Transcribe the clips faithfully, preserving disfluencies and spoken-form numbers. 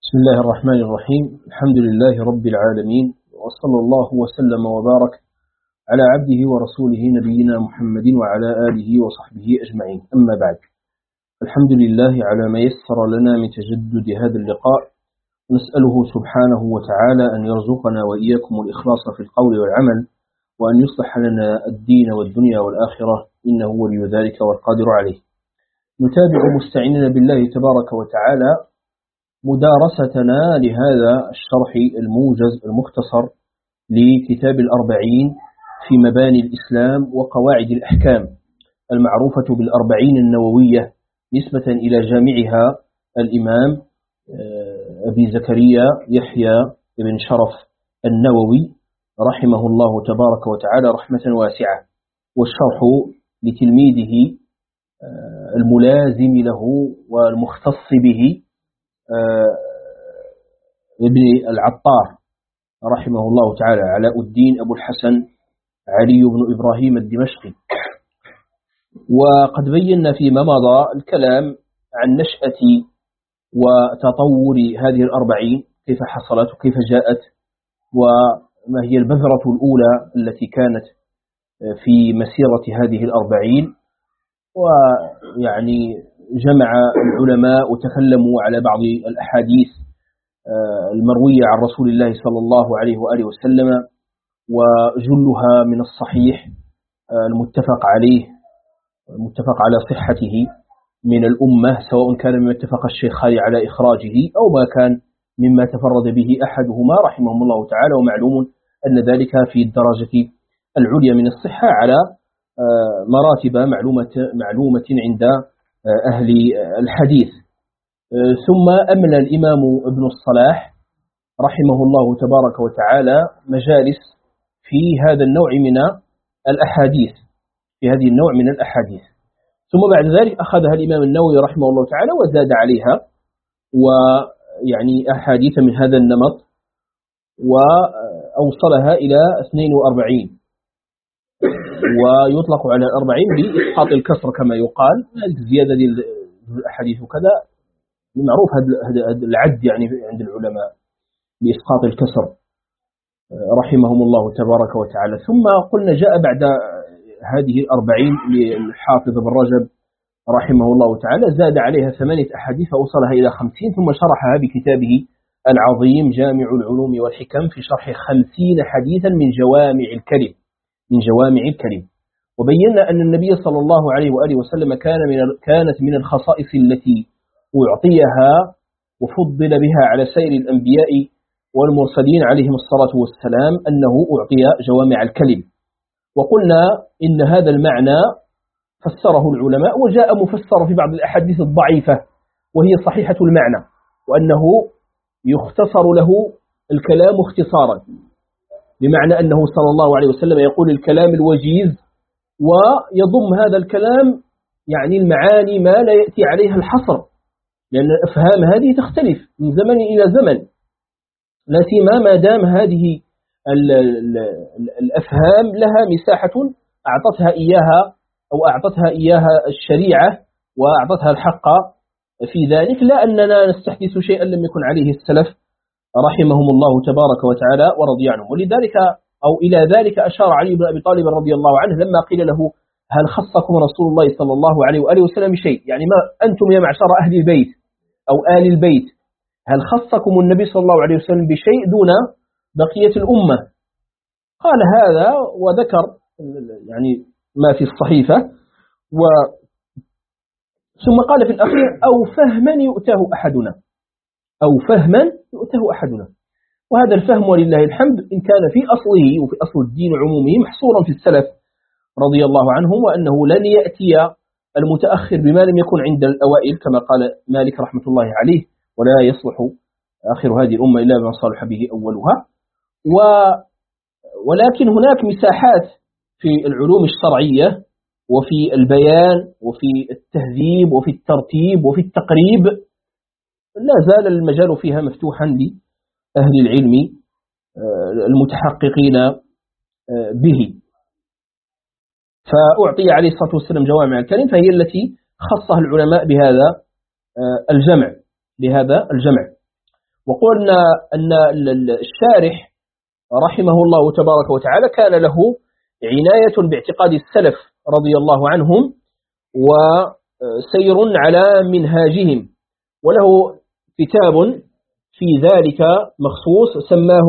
بسم الله الرحمن الرحيم. الحمد لله رب العالمين، وصلى الله وسلم وبارك على عبده ورسوله نبينا محمد وعلى آله وصحبه أجمعين. أما بعد، الحمد لله على ما يسر لنا من تجدد هذا اللقاء، نسأله سبحانه وتعالى أن يرزقنا وإياكم الإخلاص في القول والعمل، وأن يصلح لنا الدين والدنيا والآخرة، إنه ولي ذلك والقادر عليه. نتابع مستعيننا بالله تبارك وتعالى مدارستنا لهذا الشرح الموجز المختصر لكتاب الأربعين في مباني الإسلام وقواعد الأحكام، المعروفة بالأربعين النووية نسبة إلى جامعها الإمام أبي زكريا يحيى بن شرف النووي رحمه الله تبارك وتعالى رحمة واسعة، والشرح لتلميذه الملازم له والمختص به ابن العطار رحمه الله تعالى، علاء الدين أبو الحسن علي بن إبراهيم الدمشقي. وقد بينا فيما مضى الكلام عن نشأة وتطور هذه الأربعين، كيف حصلت وكيف جاءت، وما هي البذرة الأولى التي كانت في مسيرة هذه الأربعين. ويعني جمع العلماء وتكلموا على بعض الأحاديث المروية عن رسول الله صلى الله عليه وآله وسلم، وجلها من الصحيح المتفق عليه المتفق على صحته من الأمة، سواء كان مما اتفق الشيخان على إخراجه أو ما كان مما تفرد به أحدهما رحمهم الله تعالى. ومعلوم أن ذلك في الدرجة العليا من الصحة على مراتب معلومة, معلومة عند أهل الحديث. ثم أملى الإمام ابن الصلاح رحمه الله تبارك وتعالى مجالس في هذا النوع من الأحاديث في هذه النوع من الأحاديث ثم بعد ذلك أخذها الإمام النووي رحمه الله تعالى وزاد عليها، ويعني أحاديث من هذا النمط، وأوصلها إلى اثنين وأربعين، ويطلق على الأربعين بإسقاط الكسر كما يقال. الزيادة دي الأحاديث وكذا معروف هذا العد يعني عند العلماء بإسقاط الكسر رحمهم الله تبارك وتعالى. ثم قلنا جاء بعد هذه الأربعين للحافظ ابن رجب رحمه الله تعالى، زاد عليها ثمانية أحاديث فأوصلها إلى خمسين، ثم شرحها بكتابه العظيم جامع العلوم والحكم في شرح خمسين حديثا من جوامع الكلم من جوامع الكلم. وبينا أن النبي صلى الله عليه وآله وسلم كان من كانت من الخصائص التي أعطيها وفضل بها على سائر الأنبياء والمرسلين عليهم الصلاة والسلام أنه أعطي جوامع الكلم. وقلنا إن هذا المعنى فسره العلماء، وجاء مفسر في بعض الأحاديث الضعيفة وهي صحيحة المعنى، وأنه يختصر له الكلام اختصارا، بمعنى أنه صلى الله عليه وسلم يقول الكلام الوجيز ويضم هذا الكلام يعني المعاني ما لا يأتي عليها الحصر، لأن الأفهام هذه تختلف من زمن إلى زمن، لا سيما ما دام هذه الأفهام لها مساحة أعطتها إياها أو أعطتها إياها الشريعة وأعطتها الحق في ذلك، لا أننا نستحدث شيئا لم يكن عليه السلف رحمهم الله تبارك وتعالى ورضي عنهم. ولذلك أو إلى ذلك أشار علي بن أبي طالب رضي الله عنه لما قيل له هل خصكم رسول الله صلى الله عليه وآله وسلم بشيء، يعني ما أنتم يا معشر أهل البيت أو آل البيت هل خصكم النبي صلى الله عليه وسلم بشيء دون بقية الأمة؟ قال هذا وذكر يعني ما في الصحيفة، و ثم قال في الأخير أو فهما يؤتاه أحدنا أو فهما يؤتاه أحدنا. وهذا الفهم ولله الحمد إن كان في أصله وفي أصل الدين عمومه محصورا في السلف رضي الله عنهم، وأنه لن يأتي المتأخر بما لم يكن عند الأوائل كما قال مالك رحمة الله عليه، ولا يصلح آخر هذه الأمة إلا ما صالح به أولها. و ولكن هناك مساحات في العلوم الشرعية وفي البيان وفي التهذيب وفي الترتيب وفي التقريب لا زال المجال فيها مفتوحا لأهل العلم المتحققين به. فأعطي عليه الصلاة والسلام جوامع الكلم، فهي التي خصها العلماء بهذا الجمع بهذا الجمع وقلنا أن الشارح رحمه الله تبارك وتعالى كان له عناية باعتقاد السلف رضي الله عنهم وسير على منهاجهم، وله كتاب في ذلك مخصوص سماه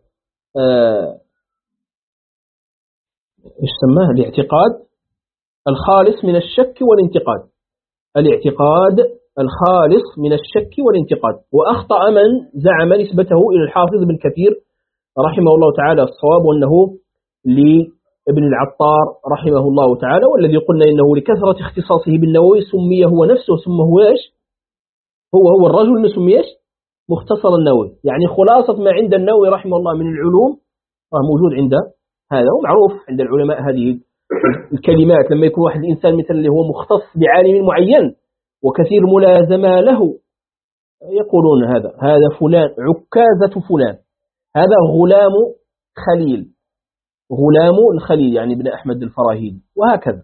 إيش سماه الاعتقاد الخالص من الشك والانتقاد، الاعتقاد الخالص من الشك والانتقاد. وأخطأ من زعم نسبته إلى الحافظ بن كثير رحمه الله تعالى الصواب، وأنه لابن العطار رحمه الله تعالى، والذي قلنا إنه لكثرة اختصاصه بالنووي سمي هو نفسه ثم هو إيش هو هو الرجل اللي سمي إيش مختصر النووي، يعني خلاصة ما عند النووي رحمه الله من العلوم موجود عند هذا. ومعروف عند العلماء هذه الكلمات لما يكون واحد الإنسان مثل اللي هو مختص بعالم معين وكثير ملازمة له يقولون هذا هذا فلان عكازة فلان، هذا غلام خليل، غلام الخليل يعني ابن أحمد الفراهيدي، وهكذا.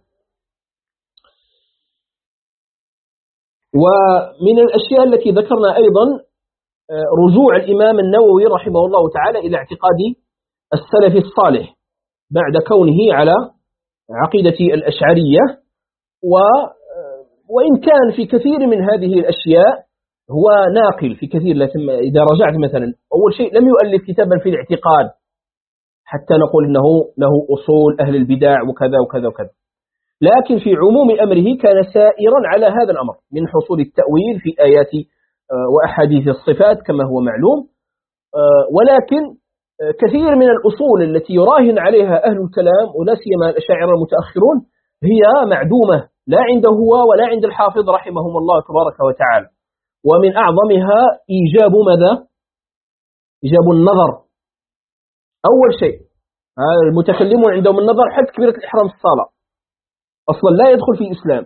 ومن الأشياء التي ذكرنا أيضا رجوع الإمام النووي رحمه الله تعالى إلى اعتقاد السلف الصالح بعد كونه على عقيدة الأشعرية، و وإن كان في كثير من هذه الأشياء هو ناقل في كثير. إذا رجعت مثلا أول شيء لم يؤلف كتابا في الاعتقاد حتى نقول إنه له أصول أهل البدع وكذا وكذا وكذا، لكن في عموم أمره كان سائرا على هذا الأمر من حصول التأويل في آيات وأحاديث الصفات كما هو معلوم. ولكن كثير من الأصول التي يراهن عليها أهل الكلام ولا سيما الأشاعرة المتأخرون هي معدومة لا عنده هو ولا عند الحافظ رحمهم الله تبارك وتعالى. ومن أعظمها إيجاب ماذا؟ إيجاب النظر. أول شيء المتكلمون عندهم النظر حد كبيرة الإحرام في الصلاة أصلا لا يدخل في الإسلام،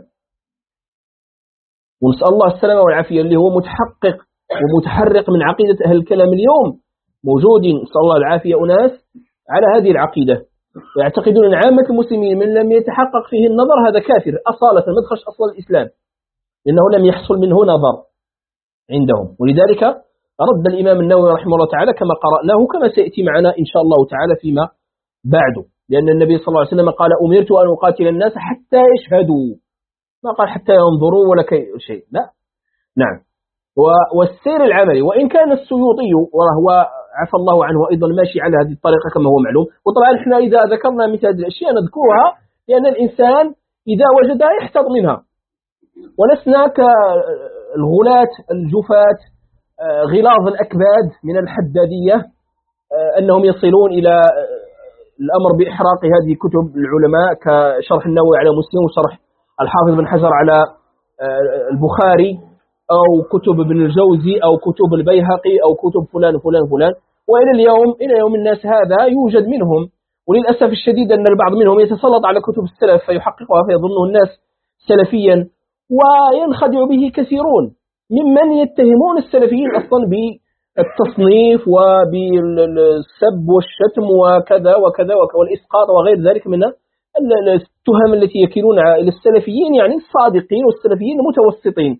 ونسأل الله السلامة والعافية، اللي هو متحقق ومتحرق من عقيدة أهل الكلام اليوم موجودين نسأل الله العافية أناس على هذه العقيدة يعتقدون أن عامة المسلمين من لم يتحقق فيه النظر هذا كافر أصالة ما دخلش أصل الإسلام لأنه لم يحصل منه نظر عندهم. ولذلك رد الإمام النووي رحمه الله تعالى كما قرأناه كما سيأتي معنا إن شاء الله تعالى فيما بعده، لأن النبي صلى الله عليه وسلم قال أمرت أن أقاتل الناس حتى يشهدوا، ما قال حتى ينظروا ولا شيء، لا. نعم. والسير العملي، وإن كان السيوطي وهو عفى الله عنه أيضا ماشي على هذه الطريقة كما هو معلوم. وطبعا احنا إذا ذكرنا مثل هذه الأشياء نذكرها لأن الإنسان إذا وجدها يحتض منها، ولسنا كالغلاة الجفاة غلاظ الأكباد من الحدادية أنهم يصلون إلى الأمر بإحراق هذه كتب العلماء كشرح النووي على مسلم وشرح الحافظ بن حجر على البخاري أو كتب ابن الجوزي أو كتب البيهقي أو كتب فلان فلان فلان. وإلى اليوم إلى يوم الناس هذا يوجد منهم، وللأسف الشديد أن البعض منهم يتسلط على كتب السلف فيحققها فيظنه الناس سلفيا، وينخدع به كثيرون ممن يتهمون السلفيين أصلا بالتصنيف وبالسب والشتم وكذا وكذا والإسقاط وغير ذلك من التهم التي يكيلون إلى السلفيين، يعني الصادقين والسلفيين المتوسطين.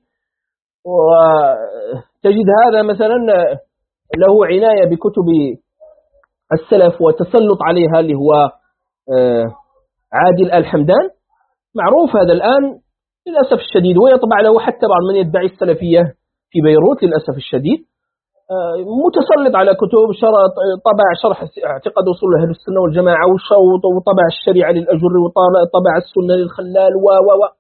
وتجد هذا مثلا له عناية بكتب السلف وتسلط عليها اللي هو عادل الحمدان، معروف هذا الآن للأسف الشديد، ويطبع له حتى بعض من يدعي السلفية في بيروت للأسف الشديد متسلط على كتب طبع شرح اعتقاد أصول أهل السنة والجماعة والشوط، وطبع الشريعة للأجر، وطبع السنة للخلال و و و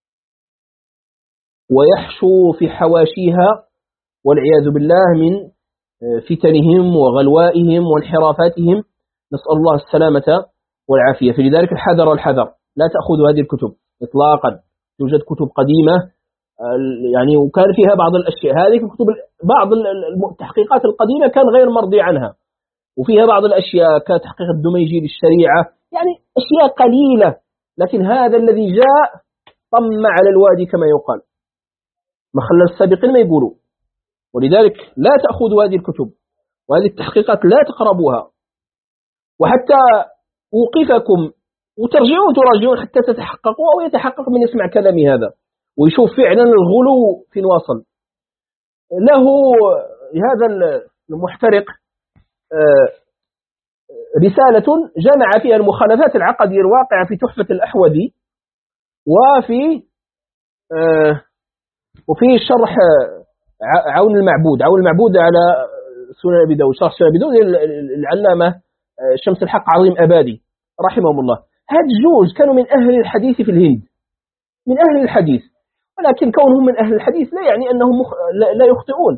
ويحشو في حواشيها والعياذ بالله من فتنهم وغلوائهم وانحرافاتهم، نسأل الله السلامة والعافية. فلذلك الحذر والحذر، لا تأخذوا هذه الكتب إطلاقا. توجد كتب قديمة يعني وكان فيها بعض الأشياء، هذه الكتب بعض التحقيقات القديمة كان غير مرضي عنها، وفيها بعض الأشياء كتحقيق الدميجي للشريعة، يعني أشياء قليلة، لكن هذا الذي جاء طم على الوادي كما يقال، ما خلى السابقين ما يقولوا. ولذلك لا تأخذوا هذه الكتب وهذه التحقيقات لا تقربوها، وحتى أوقفكم وترجعوا تراجعون حتى تتحققوا أو يتحقق من يسمع كلامي هذا ويشوف فعلا الغلو فين واصل. له لهذا المحترق رسالة جمع فيها المخالفات العقدية الواقعة في تحفة الأحوذي وفي وفي شرح عون المعبود عون المعبود على سنن أبي داود، شرح سنن أبي داود العلامة شمس الحق عظيم أبادي رحمهم الله. هاد الجوج كانوا من أهل الحديث في الهند، من أهل الحديث، ولكن كونهم من أهل الحديث لا يعني أنهم مخ... لا يخطئون،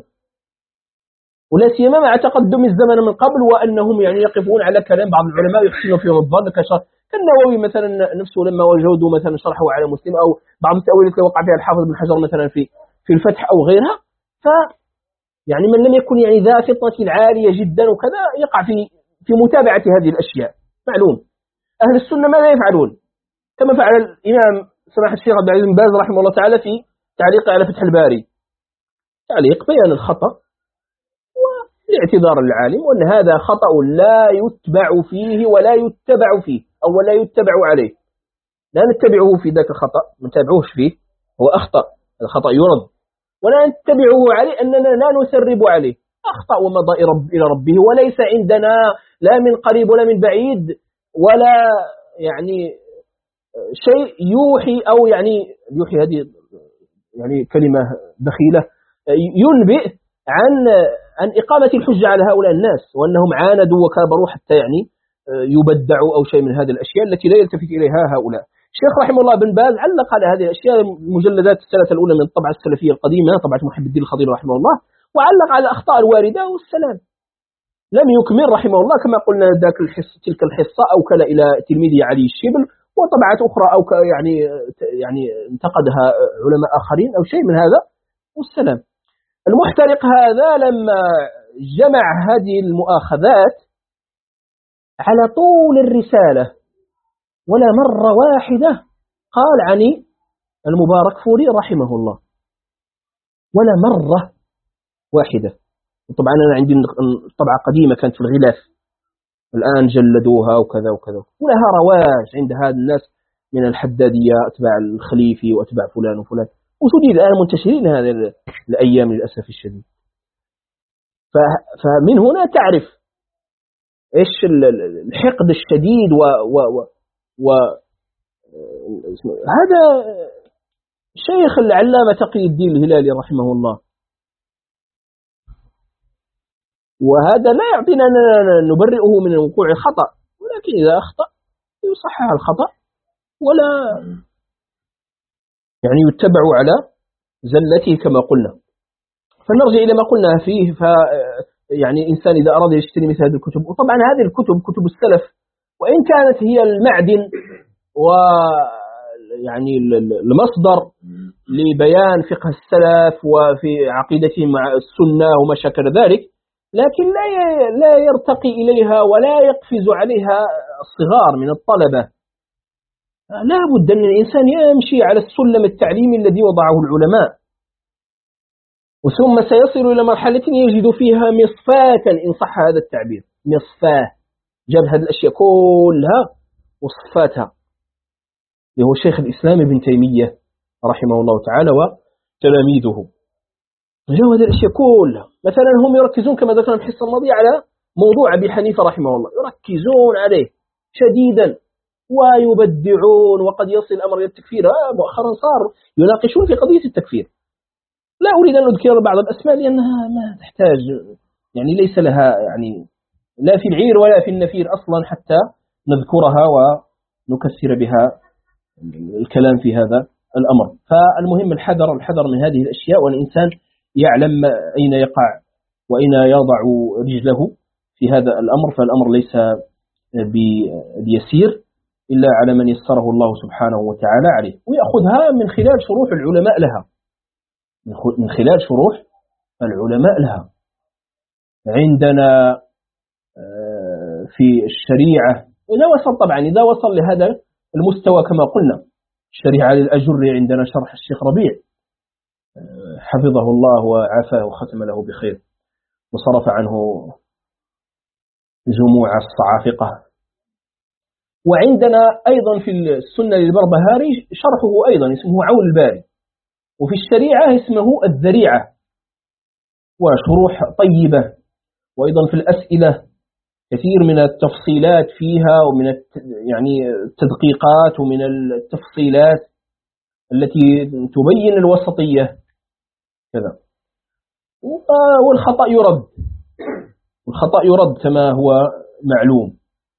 ولا سيما مع تقدم الزمن من قبل وأنهم يعني يقفون على كلام بعض العلماء يحسنون فيهم الظن كالنووي مثلا نفسه لما وجدوا مثلا شرحه على مسلم، أو بعض التأويلات اللي وقع فيها الحافظ بن حجر مثلا في في الفتح أو غيرها. ف يعني من لم يكن يعني ذا فطنة عالية جدا وكذا يقع في في متابعة هذه الأشياء. معلوم أهل السنة ماذا يفعلون؟ كما فعل الإمام سماحة الشيخ عبد العزيز بن باز رحمه الله تعالى في تعليقه على فتح الباري، تعليق بيان الخطأ والاعتذار للعالم وأن هذا خطأ لا يتبع فيه ولا يتبع فيه أو لا يتبع عليه، لا نتبعه في ذاك الخطأ، ما نتبعوش فيه، هو أخطأ، الخطأ يرد، ولا نتبعه عليه أننا لا نسرب عليه، أخطأ ومضى إلى ربه، وليس عندنا لا من قريب ولا من بعيد ولا يعني شيء يوحي أو يعني يوحي هذه يعني كلمة دخيلة ينبئ عن عن إقامة الحجة على هؤلاء الناس وأنهم عاندوا وكابروا حتى يعني يبدعوا أو شيء من هذه الأشياء التي لا يلتفت إليها هؤلاء. الشيخ رحمه الله بن باز علق على هذه الأشياء مجلدات السنة الأولى من الطبعة السلفية القديمة طبعة محب الدين الخضير رحمه الله، وعلق على الأخطاء الواردة والسلام. لم يكمل رحمه الله كما قلنا ذاك الحص تلك الحصة أوكل إلى تلميذه علي الشبل وطبعات أخرى أو يعني يعني انتقدها علماء آخرين أو شيء من هذا والسلام. المحترق هذا لما جمع هذه المؤاخذات على طول الرسالة ولا مرة واحدة قال عن المبارك فوري رحمه الله، ولا مرة واحدة. طبعا أنا عندي طبعة قديمة كانت في الغلاف، الآن جلدوها وكذا وكذا، ولها رواج عند هذا الناس من الحدادية أتباع الخليفي وأتباع فلان وفلان، وتجد الآن منتشرين هذه الأيام للأسف الشديد. فمن هنا تعرف إيش الحقد الشديد و, و, و, و هذا شيخ العلامة تقي الدين الهلالي رحمه الله، وهذا لا يعطينا أن نبرئه من وقوع الخطأ، ولكن إذا أخطأ يصحح الخطأ ولا يعني يتبع على زلته كما قلنا. فنرجع إلى ما قلنا فيه. ف يعني إنسان إذا أراد يشتري مثل هذه الكتب، وطبعا هذه الكتب كتب السلف وإن كانت هي المعدن ويعني المصدر لبيان فقه السلف وفي عقيدتهم مع السنة وما شكل ذلك، لكن لا لا يرتقي إليها ولا يقفز عليها الصغار من الطلبة. لا بد أن الإنسان يمشي على السلم التعليمي الذي وضعه العلماء، وثم سيصل إلى مرحلة يجد فيها مصفاة إن صح هذا التعبير، مصفاه جاب هذه الأشياء كلها وصفاتها، اللي هو شيخ الإسلام ابن تيمية رحمه الله تعالى وتلاميذه، جاءوا هذه الأشياء كلها. مثلا هم يركزون كما ذكرنا في الحصة الماضية على موضوع أبي حنيفة رحمه الله، يركزون عليه شديدا ويبدعون، وقد يصل الأمر إلى التكفير. مؤخرا صار يناقشون في قضية التكفير. لا أريد أن أذكر بعض الأسماء لأنها ما تحتاج، يعني ليس لها يعني لا في العير ولا في النفير أصلا حتى نذكرها ونكسر بها الكلام في هذا الأمر. فالمهم الحذر الحذر من هذه الأشياء، والإنسان يعلم أين يقع وأين يضع رجله في هذا الأمر، فالأمر ليس بيسير إلا على من يسره الله سبحانه وتعالى عليه، ويأخذها من خلال شروح العلماء لها، من خلال شروح العلماء لها. عندنا في الشريعة إذا وصل، طبعا إذا وصل لهذا المستوى كما قلنا الشريعة للأجر، عندنا شرح الشيخ ربيع حفظه الله وعافاه وختم له بخير وصرف عنه جموع الصعافقة. وعندنا أيضا في السنة للبربهاري شرحه أيضا اسمه عون الباري، وفي الشريعة اسمه الذريعة. وشروح طيبة، وأيضا في الأسئلة كثير من التفصيلات فيها، ومن يعني التدقيقات ومن التفصيلات التي تبين الوسطية كذا. والخطأ يرد، والخطأ يرد كما هو معلوم.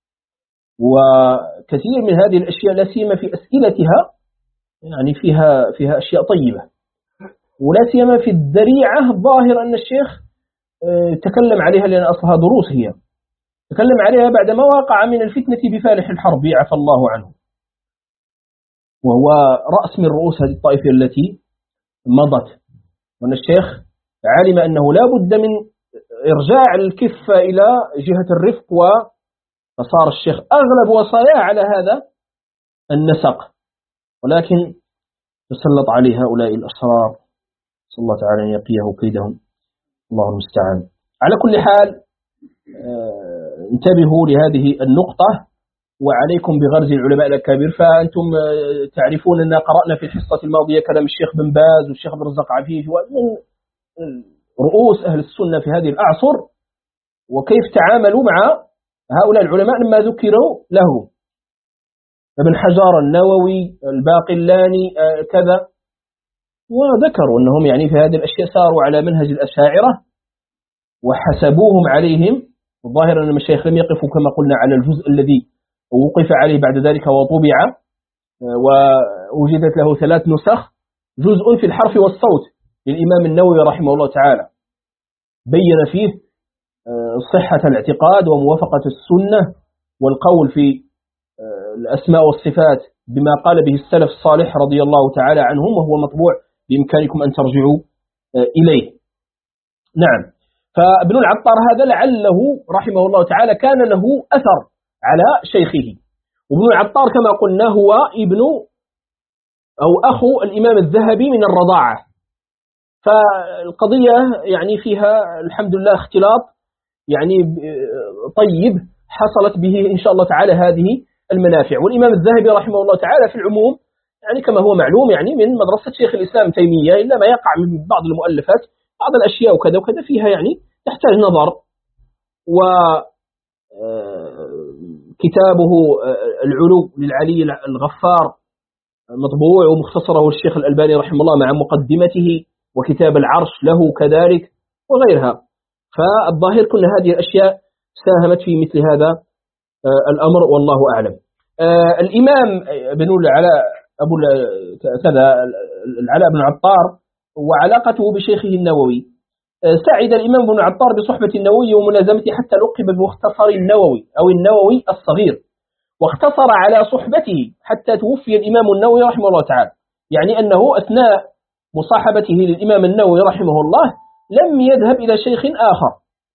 وكثير من هذه الأشياء لا سيما في أسئلتها يعني فيها فيها أشياء طيبة، ولا سيما في الذريعة الظاهر أن الشيخ تكلم عليها، لأن أصلها دروس هي تكلم عليها بعدما وقع من الفتنة بفالح الحرب عفى الله عنه، وهو رأس من رؤوس هذه الطائفة التي مضت. وأن الشيخ علم أنه لا بد من إرجاع الكفة إلى جهة الرفق، فصار الشيخ أغلب وصاياه على هذا النسق، ولكن تسلط عليه هؤلاء الأشرار، صلى الله تعالى أن يقيه كيدهم، الله المستعان. على كل حال انتبهوا لهذه النقطة، وعليكم بغرز العلماء الأكابر. فأنتم تعرفون أن قرأنا في الحصة الماضية كلام الشيخ بن باز والشيخ عبد الرزاق عفيف ومن رؤوس أهل السنة في هذه الأعصر، وكيف تعاملوا مع هؤلاء العلماء لما ذكروا له، ابن حجر، النووي، الباقلاني كذا، وذكروا أنهم يعني في هذه الأشياء ساروا على منهج الأشاعرة وحسبوهم عليهم. الظاهر أن المشايخ لم يقفوا كما قلنا على الجزء الذي وقف عليه بعد ذلك وطبع، ووجدت له ثلاث نسخ، جزء في الحرف والصوت للإمام النووي رحمه الله تعالى بين فيه صحة الاعتقاد وموافقة السنة والقول في الأسماء والصفات بما قال به السلف الصالح رضي الله تعالى عنهم، وهو مطبوع بإمكانكم أن ترجعوا إليه. نعم، فابن العطار هذا لعله رحمه الله تعالى كان له أثر على شيخه. وابن العطار كما قلنا هو ابن أو أخو الإمام الذهبي من الرضاعة، فالقضية يعني فيها الحمد لله اختلاط يعني طيب حصلت به إن شاء الله تعالى هذه المنافع. والإمام الذهبي رحمه الله تعالى في العموم يعني كما هو معلوم يعني من مدرسة شيخ الإسلام تيمية، إلا ما يقع من بعض المؤلفات بعض الأشياء وكذا وكذا فيها يعني تحتاج نظر. وكتابه العلو للعلي الغفار مطبوع ومختصره الشيخ الألباني رحمه الله مع مقدمته، وكتاب العرش له كذلك وغيرها. فالظاهر كل هذه الأشياء ساهمت في مثل هذا الأمر والله أعلم. الإمام بن العلاء أبو كذا العلاء بن عطار وعلاقته بشيخه النووي، سعد الإمام بن عطار بصحبة النووي وملازمته حتى لقب بمختصر النووي أو النووي الصغير، واختصر على صحبته حتى توفي الإمام النووي رحمه الله تعالى. يعني أنه أثناء مصاحبته للإمام النووي رحمه الله لم يذهب إلى شيخ آخر،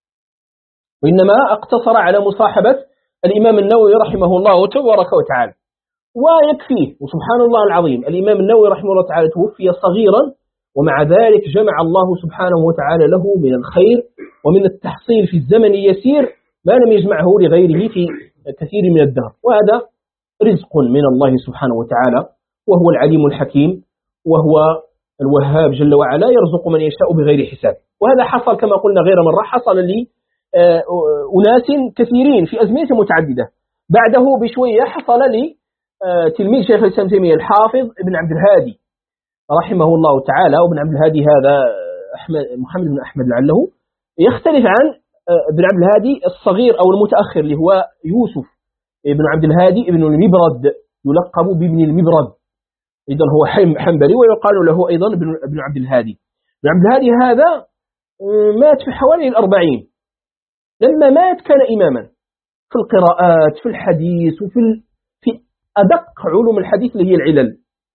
وإنما اقتصر على مصاحبة الإمام النووي رحمه الله تبارك وتعالى ويكفيه. وسبحان الله العظيم الإمام النووي رحمه الله تعالى توفي صغيرا، ومع ذلك جمع الله سبحانه وتعالى له من الخير ومن التحصيل في الزمن اليسير ما لم يجمعه لغيره في كثير من الدهر، وهذا رزق من الله سبحانه وتعالى، وهو العليم الحكيم، وهو الوهاب جل وعلا يرزق من يشاء بغير حساب. وهذا حصل كما قلنا غير مرة، حصل لي أناس كثيرين في أزمنة متعددة. بعده بشوية حصل لي تلميذ شيخ الإسلام تيمية الحافظ ابن عبد الهادي رحمه الله تعالى. وابن عبد الهادي هذا أحمد محمد بن أحمد لعله يختلف عن ابن عبد الهادي الصغير أو المتأخر اللي هو يوسف ابن عبد الهادي ابن المبرد، يلقب بابن المبرد، إذن هو حنبلي ويقال له أيضا ابن عبد الهادي. ابن عبد الهادي هذا مات في حوالي الأربعين. لما مات كان إماما في القراءات في الحديث وفي ال... في أدق علوم الحديث اللي هي العلل،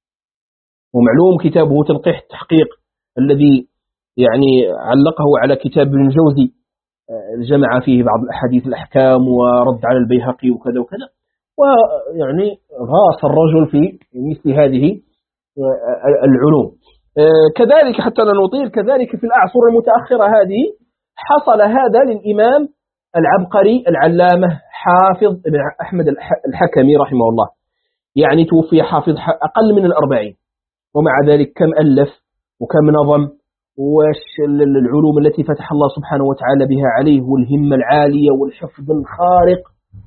ومعلوم كتابه تنقيح التحقيق الذي يعني علقه على كتاب ابن الجوزي، جمع فيه بعض الأحاديث الأحكام ورد على البيهقي وكذا وكذا، ويعني غاص الرجل في مثل هذه العلوم. كذلك حتى لا نطيل، كذلك في الأعصر المتأخرة هذه حصل هذا للإمام العبقري العلامة حافظ ابن أحمد الحكمي رحمه الله، يعني توفي حافظ أقل من الأربعين، ومع ذلك كم ألف وكم نظم والعلوم التي فتح الله سبحانه وتعالى بها عليه والهمة العالية والحفظ الخارق.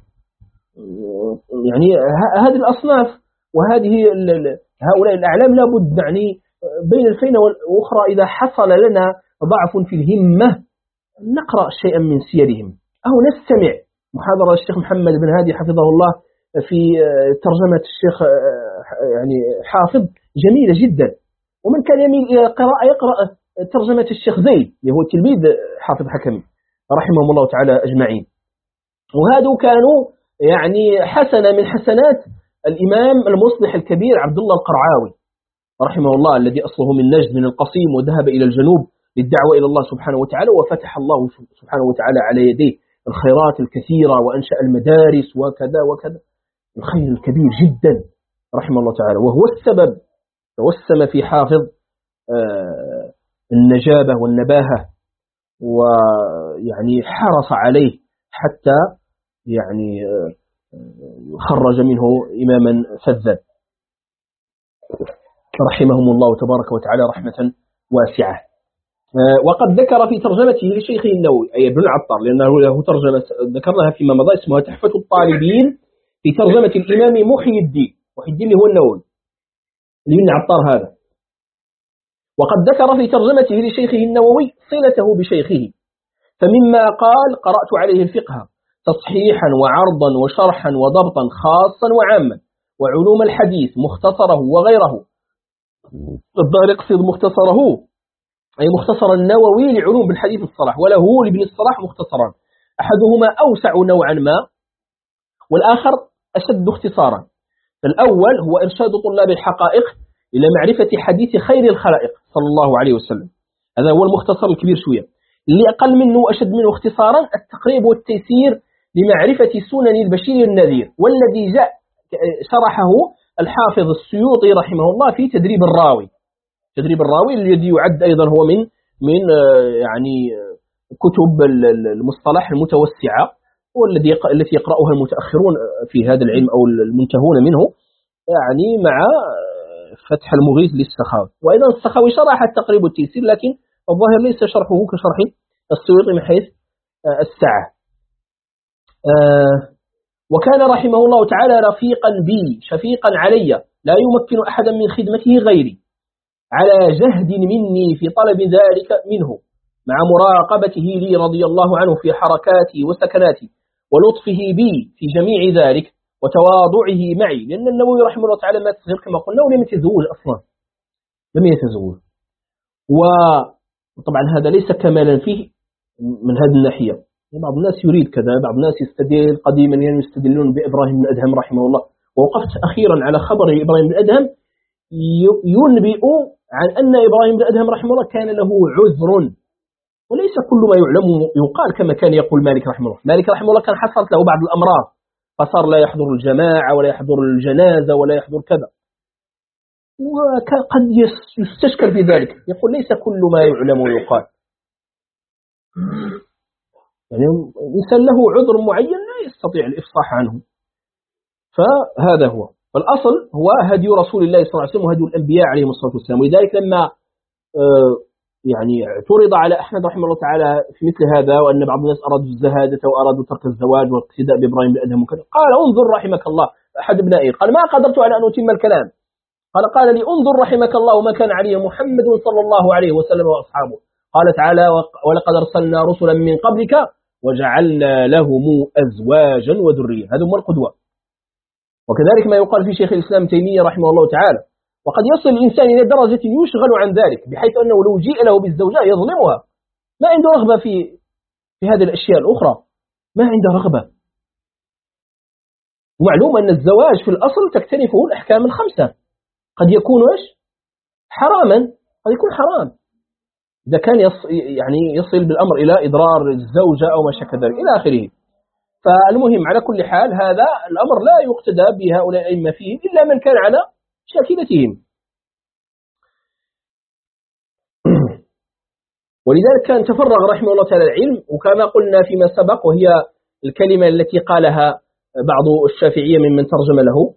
يعني هذه الأصناف وهذه هؤلاء الأعلام لابد يعني بين الفينة والأخرى إذا حصل لنا ضعف في الهمة نقرأ شيئا من سيرهم أو نستمع محاضرة الشيخ محمد بن هادي حفظه الله في ترجمة الشيخ يعني حافظ جميلة جدا. ومن كان يميل إلى القراءة يقرأ ترجمة الشيخ زيد اللي هو تلميذ حافظ حكمي رحمهم الله تعالى أجمعين. وهذا كانوا يعني حسنة من حسنات الإمام المصلح الكبير عبد الله القرعاوي رحمه الله الذي أصله من نجد من القصيم وذهب إلى الجنوب للدعوة إلى الله سبحانه وتعالى، وفتح الله سبحانه وتعالى على يديه الخيرات الكثيرة وأنشأ المدارس وكذا وكذا، الخير الكبير جدا رحمه الله تعالى، وهو السبب توسم في حافظ النجابة والنباهة ويعني حرص عليه حتى يعني خرج منه إماما فذا رحمهم الله تبارك وتعالى رحمة واسعة. وقد ذكر في ترجمته لشيخه النووي أي ابن العطار لأنه له ترجمة ذكرناها فيما مضى اسمها تحفة الطالبين في ترجمة الإمام محي الدين، محي الدين هو النووي لابن العطار هذا. وقد ذكر في ترجمته لشيخه النووي صلته بشيخه، فمما قال قرأت عليه الفقه تصحيحا وعرضا وشرحا وضبطا خاصا وعاما وعلوم الحديث مختصره وغيره. الظاهر يقصد مختصره أي مختصر النووي لعلوم بالحديث الصلاح، وله لابن الصلاح مختصرا أحدهما أوسع نوعا ما والآخر أشد اختصارا. فالأول هو إرشاد طلاب الحقائق إلى معرفة حديث خير الخلائق صلى الله عليه وسلم، هذا هو المختصر الكبير شوية. اللي أقل منه أشد منه اختصارا التقريب والتيسير لمعرفة سنن البشير النذير، والذي جاء شرحه الحافظ السيوطي رحمه الله في تدريب الراوي. تدريب الراوي الذي يعد أيضا هو من من يعني كتب المصطلح المتوسعة والذي التي يقرأها المتأخرون في هذا العلم أو المنتهون منه، يعني مع فتح المغيث للسخاوي. وأيضا السخاوي شرح التقريب والتيسير لكن الظاهر ليس شرحه كشرح السيوطي من حيث السعة. وكان رحمه الله تعالى رفيقا بي شفيقا علي لا يمكن أحدا من خدمته غيري، على جهد مني في طلب ذلك منه مع مراقبته لي رضي الله عنه في حركاتي وسكناتي ولطفه بي في جميع ذلك وتواضعه معي، لأن النووي رحمه الله تعالى مات صغير كما قلنا ولم يتزوج أصلا، لم يتزوج. وطبعا هذا ليس كمالا فيه من هذه الناحية، بعض الناس يريد كذا، بعض الناس يستدل قديما يعني يستدلون بإبراهيم بن أدهم رحمه الله. ووقفت أخيرا على خبر إبراهيم بن أدهم ينبئ عن أن إبراهيم بن أدهم رحمه الله كان له عذر، وليس كل ما يعلم يقال كما كان يقول مالك رحمه الله. مالك رحمه الله كان حصلت له بعض الأمراض فصار لا يحضر الجماعة ولا يحضر الجنازة ولا يحضر كذا، وقد يستشكل في ذلك، يقول ليس كل ما يعلم ويقال، يعني الإنسان له عذر معين لا يستطيع الإفصاح عنه. فهذا هو فالأصل هو هدي رسول الله صلى الله عليه وسلم وهدي الأنبياء عليهم الصلاة والسلام. ولذلك لما يعني اعترض على أحمد رحمه الله تعالى في مثل هذا وأن بعض الناس أرادوا الزهادة وأرادوا ترك الزواج والاقتداء بإبراهيم بن أدهم وكذا، قال انظر رحمك الله أحد ابنائه قال ما قدرت على أن أتم الكلام، قال قال لي انظر رحمك الله ما كان عليه محمد صلى الله عليه وسلم وأصحابه، قال تعالى ولقد أرسلنا رسلا من قبلك وجعلنا لهم أزواجا وذرية، هذا هو القدوة. وكذلك ما يقال في شيخ الإسلام تيمية رحمه الله تعالى، وقد يصل الإنسان إلى درجة يشغل عن ذلك بحيث أنه لو جيء له بالزوجة يظلمها، ما عنده رغبة في في هذه الأشياء الأخرى، ما عنده رغبة. ومعلوم أن الزواج في الأصل تكتنفه الأحكام الخمسة، قد يكون إيش حراما، قد يكون حرام إذا كان يص يعني يصل بالأمر إلى إضرار الزوجة أو ما شابه ذلك إلى آخره. فالمهم على كل حال هذا الأمر لا يقتدى بهؤلاء الأئمة فيه إلا من كان على شاكلتهم. ولذلك كان تفرغ رحمه الله تعالى العلم، وكما قلنا فيما سبق وهي الكلمة التي قالها بعض الشافعية ممن ترجم له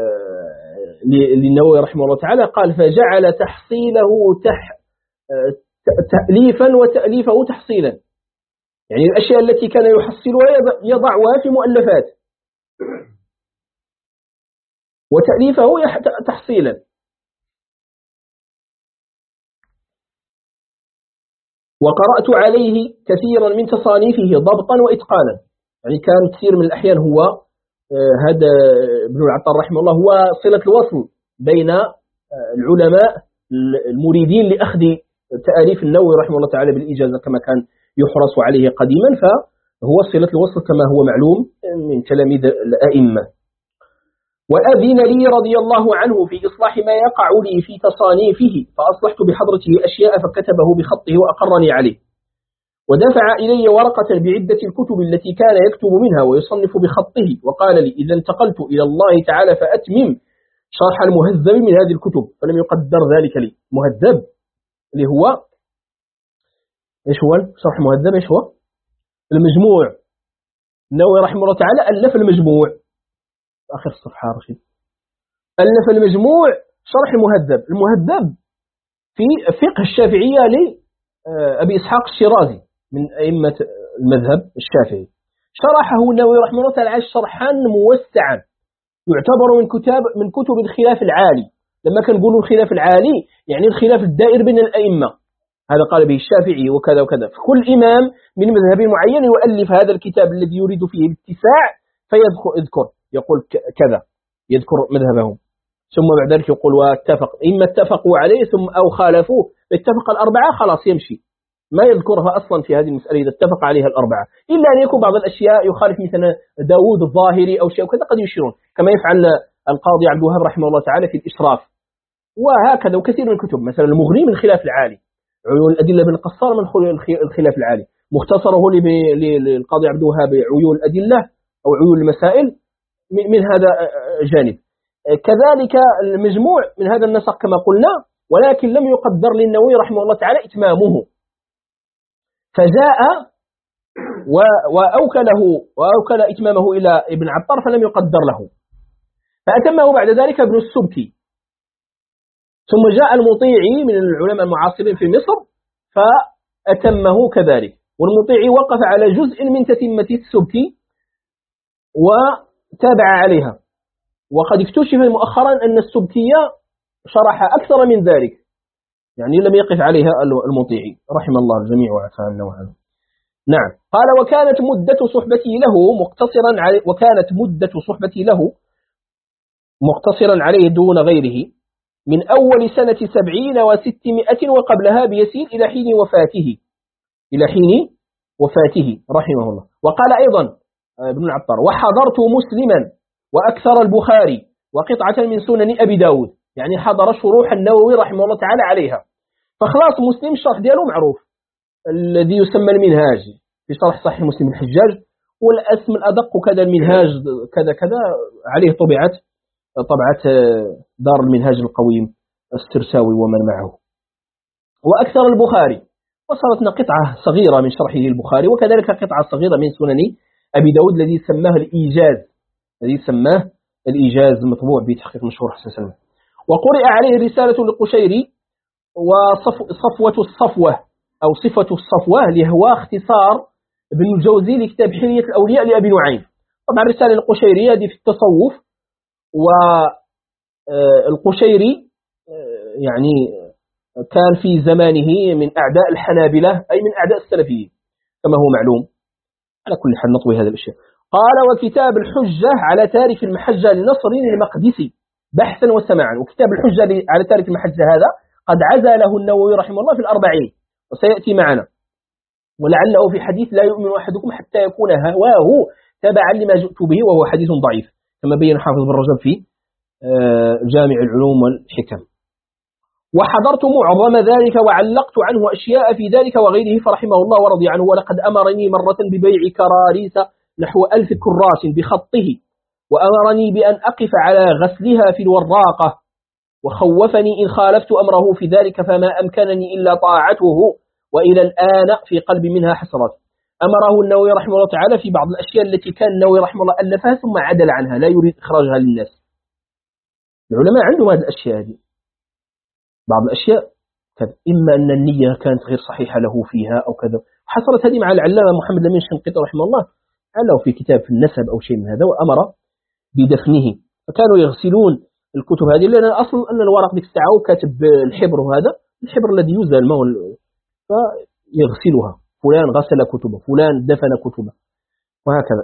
للنووي رحمه الله تعالى، قال فجعل تحصيله تح تأليفا وتأليفه تحصيلا، يعني الأشياء التي كان يحصلها يضعها في مؤلفات، وتأليفه تحصيلا. وقرأت عليه كثيرا من تصانيفه ضبطا وإتقانا، يعني كان كثير من الأحيان هو هذا ابن العطار رحمه الله هو صلة الوصل بين العلماء المريدين لأخذ تأليف النووي رحمه الله تعالى بالإجازة كما كان يحرص عليه قديما، فهو صلة الوصل كما هو معلوم من تلاميذ الأئمة. وأذن لي رضي الله عنه في إصلاح ما يقع لي في تصانيفه، فأصلحت بحضرته أشياء فكتبه بخطه وأقرني عليه، ودفع إلي ورقة بعدة الكتب التي كان يكتب منها ويصنف بخطه، وقال لي إذا انتقلت إلى الله تعالى فأتمم شرح المهذب من هذه الكتب، فلم يقدر ذلك لي. مهذب اللي هو إيش هو شرح المهذب؟ إيش هو؟ المجموع. النووي رحمه الله تعالى ألف المجموع، آخر الصفحة رشيد، ألف المجموع شرح المهذب. المهذب في فقه الشافعية لأبي إسحاق الشيرازي من أئمة المذهب الشافعي، شرحه النووي رحمه الله تعالى شرحا موسعا يعتبر من كتاب من كتب الخلاف العالي. لما كان نقولوا الخلاف العالي يعني الخلاف الدائر بين الأئمة، هذا قال به الشافعي وكذا وكذا، فكل إمام من مذهب معين يؤلف هذا الكتاب الذي يريد فيه الاتساع فيذكر يقول كذا، يذكر مذهبهم، ثم بعد ذلك يقول واتفق، إما اتفقوا عليه ثم أو خالفوه، اتفق الأربعة خلاص يمشي، ما يذكرها أصلا في هذه المسألة إذا اتفق عليها الأربعة، إلا أن يكون بعض الأشياء يخالف مثلا داود الظاهري أو شيء وكذا قد يشيرون، كما يفعل القاضي عبد الوهاب رحمه الله تعالى في الإشراف، وهكذا وكثير من الكتب، مثلا المغني من خلاف العالي، عيون الأدلة بن القصار من الخلاف العالي، مختصره للقاضي عبد الوهاب عيون الأدلة أو عيون المسائل من هذا جانب. كذلك المجموع من هذا النسق كما قلنا، ولكن لم يقدر للنووي رحمه الله تعالى إتمامه، فجاء وأوكله وأوكل إتمامه إلى ابن عطار فلم يقدر له، فأتمه بعد ذلك ابن السبكي، ثم جاء المطيعي من العلماء المعاصرين في مصر فأتمه كذلك، والمطيعي وقف على جزء من تتمة السبكي وتابع عليها، وقد اكتشف مؤخرا أن السبكية شرح أكثر من ذلك، يعني لم يقف عليها المطيعي رحم الله الجميع وعفى عنا وعنه. نعم، قال وكانت مدة صحبتي له مقتصرا عليه وكانت مدة صحبتي له مقتصرا عليه دون غيره من أول سنة سبعين وستمائة وقبلها بيسير إلى حين وفاته إلى حين وفاته رحمه الله. وقال أيضا ابن العطار وحضرت مسلما وأكثر البخاري وقطعة من سنن أبي داود، يعني حضر شروح النووي رحمه الله تعالى عليها، فخلاص مسلم الشرح دياله معروف الذي يسمى المنهاج في شرح صحيح مسلم الحجاج، والاسم الأدق كذا المنهاج كذا كذا عليه طبعت طبعت دار المنهاج القويم السرساوي ومن معه. وأكثر البخاري، وصلتنا قطعة صغيرة من شرحه البخاري، وكذلك قطعة صغيرة من سنن أبي داود الذي سماه الإيجاز الذي سماه الإيجاز مطبوع بتحقيق مشهور حسن سلمى. وقرئ عليه رسالة للقشيري وصفوة الصفوة أو صفة الصفوة اللي هو اختصار ابن الجوزي لكتاب حلية الأولياء لأبي نعيم. طبعا الرسالة القشيرية دي في التصوف، والقشيري يعني كان في زمانه من أعداء الحنابلة أي من أعداء السلفيين كما هو معلوم. على كل حال نطوي هذا الأشياء. قال وكتاب الحجة على تارك المحجة لنصر المقدسي بحثا وسماعا. وكتاب الحجة على تارك المحجة هذا قد عزله النووي رحمه الله في الأربعين وسيأتي معنا، ولعله في حديث لا يؤمن أحدكم حتى يكون هواه تبعا لما جئت به، وهو حديث ضعيف كما بين حافظ بن رجب في جامع العلوم والحكم. وحضرت معظم ذلك وعلقت عنه أشياء في ذلك وغيره فرحمه الله ورضي عنه. ولقد أمرني مرة ببيع كراريس نحو ألف كراس بخطه، وأمرني بأن أقف على غسلها في الوراقة، وخوفني إن خالفت أمره في ذلك فما أمكنني إلا طاعته، وإلى الآن في قلبي منها حسرات. أمره النووي رحمه الله تعالى في بعض الأشياء التي كان النووي رحمه الله ألفها ثم عدل عنها لا يريد إخراجها للناس. العلماء عندهم هذه الأشياء هذه، بعض الأشياء كذا، إما أن النية كانت غير صحيحة له فيها أو كذا. حصلت هذه مع العلامة محمد الأمين الشنقيطي رحمه الله، له في كتاب في النسب أو شيء من هذا، وأمر بدفنه. فكانوا يغسلون الكتب هذه، لأن الأصل أن الورق ديك الساعة كاتب الحبر، وهذا الحبر الذي يزال ما هو، فيغسلها، فلان غسل كتبه، فلان دفن كتبه، وهكذا.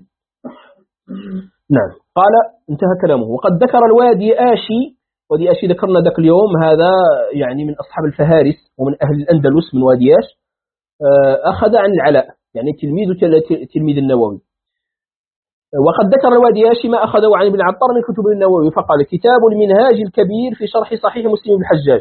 نعم. قال انتهى كلامه. وقد ذكر الوادي آشي، وادي آشي ذكرنا ذاك اليوم، هذا يعني من أصحاب الفهارس ومن أهل الأندلس، من وادي آش، أخذ عن العلاء، يعني تلميذ تلميذ النووي. وقد ذكر الوادي آشي ما أخذه عن ابن عطار من كتب النووي، فقال: كتاب المنهاج الكبير في شرح صحيح مسلم الحجاج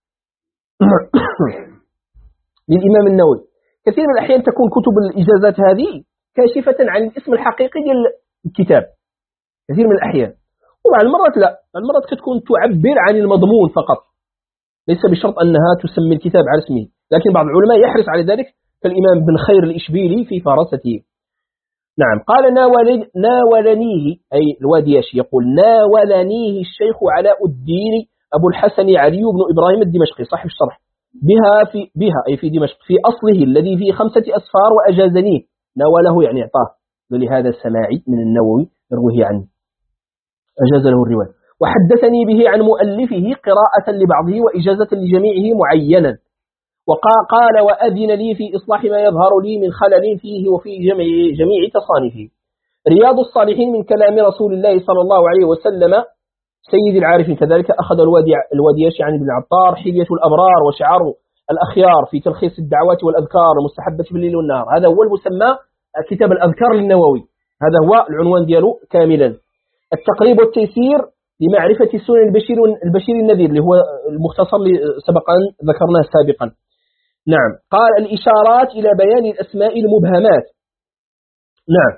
للإمام النووي. كثير من الأحيان تكون كتب الإجازات هذه كاشفة عن الاسم الحقيقي ديال الكتاب، كثير من الأحيان. وبعض المرات لا، المرات كتكون تعبر عن المضمون فقط، ليس بشرط أنها تسمي الكتاب على اسمه، لكن بعض العلماء يحرص على ذلك، كالإمام بن خير الإشبيلي في فراسته. نعم. قال: ناولنيه، أي الوادياشي يقول: ناولنيه الشيخ علاء الدين أبو الحسن علي بن إبراهيم الدمشقي صاحب الشرح بها في بها أي في دمشق، في أصله الذي فيه خمسة أسفار، وأجازنيه. ناوله يعني أعطاه، ولهذا السماعي من النووي يرويه عنه، أجاز له الرواية. وحدثني به عن مؤلفه قراءة لبعضه وإجازة لجميعه معينا. وقال: وأذن لي في إصلاح ما يظهر لي من خلل فيه وفي جميع, جميع تصانيفه. رياض الصالحين من كلام رسول الله صلى الله عليه وسلم سيد العارفين كذلك أخذ الوادي الوادياشي عن ابن عطار. حلية الأبرار وشعار الأخيار في تلخيص الدعوات والأذكار المستحبة في الليل والنهار، هذا هو المسمى كتاب الأذكار للنووي، هذا هو العنوان دياله كاملا. التقريب والتيسير لمعرفة سنن البشير البشير النذير، اللي هو المختصر اللي سبقا ذكرناه سابقا. نعم. قال: الإشارات إلى بيان الأسماء المبهمات. نعم.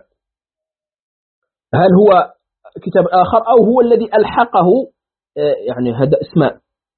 هل هو كتاب آخر أو هو الذي ألحقه، يعني هذا اسماء،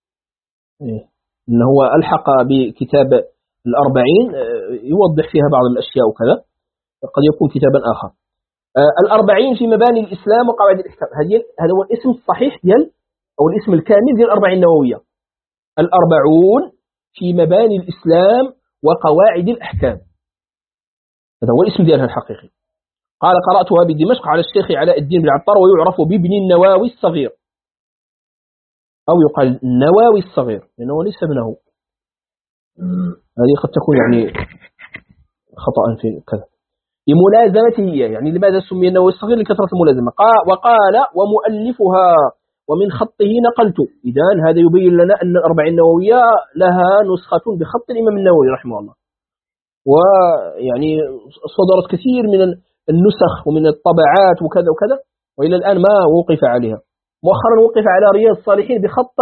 إنه هو ألحق بكتاب الأربعين يوضح فيها بعض الأشياء وكذا، قد يكون كتابا آخر. الأربعين في مباني الإسلام وقواعد الإحكام، هذا هو الاسم الصحيح ديال أو الاسم الكامل ديال الأربعين النووية. الأربعون في مباني الإسلام وقواعد الأحكام، هذا هو الاسم ديالها الحقيقي. قال: قرأتها بدمشق على الشيخ علاء الدين بن عطار، ويعرف بابن النواوي الصغير، أو يقال النواوي الصغير لأنه ليس ابنه، هذه قد تكون يعني خطأ في كذا، لملازمته هي، يعني لماذا سمي النووي الصغير؟ لكثرة الملازمة. وقال: ومؤلفها ومن خطه نقلت. إذن هذا يبين لنا أن الأربعين النووية لها نسخة بخط الإمام النووي رحمه الله، ويعني صدرت كثير من النسخ ومن الطبعات وكذا وكذا، وإلى الآن ما وقف عليها. مؤخرا وقف على رياض الصالحين بخط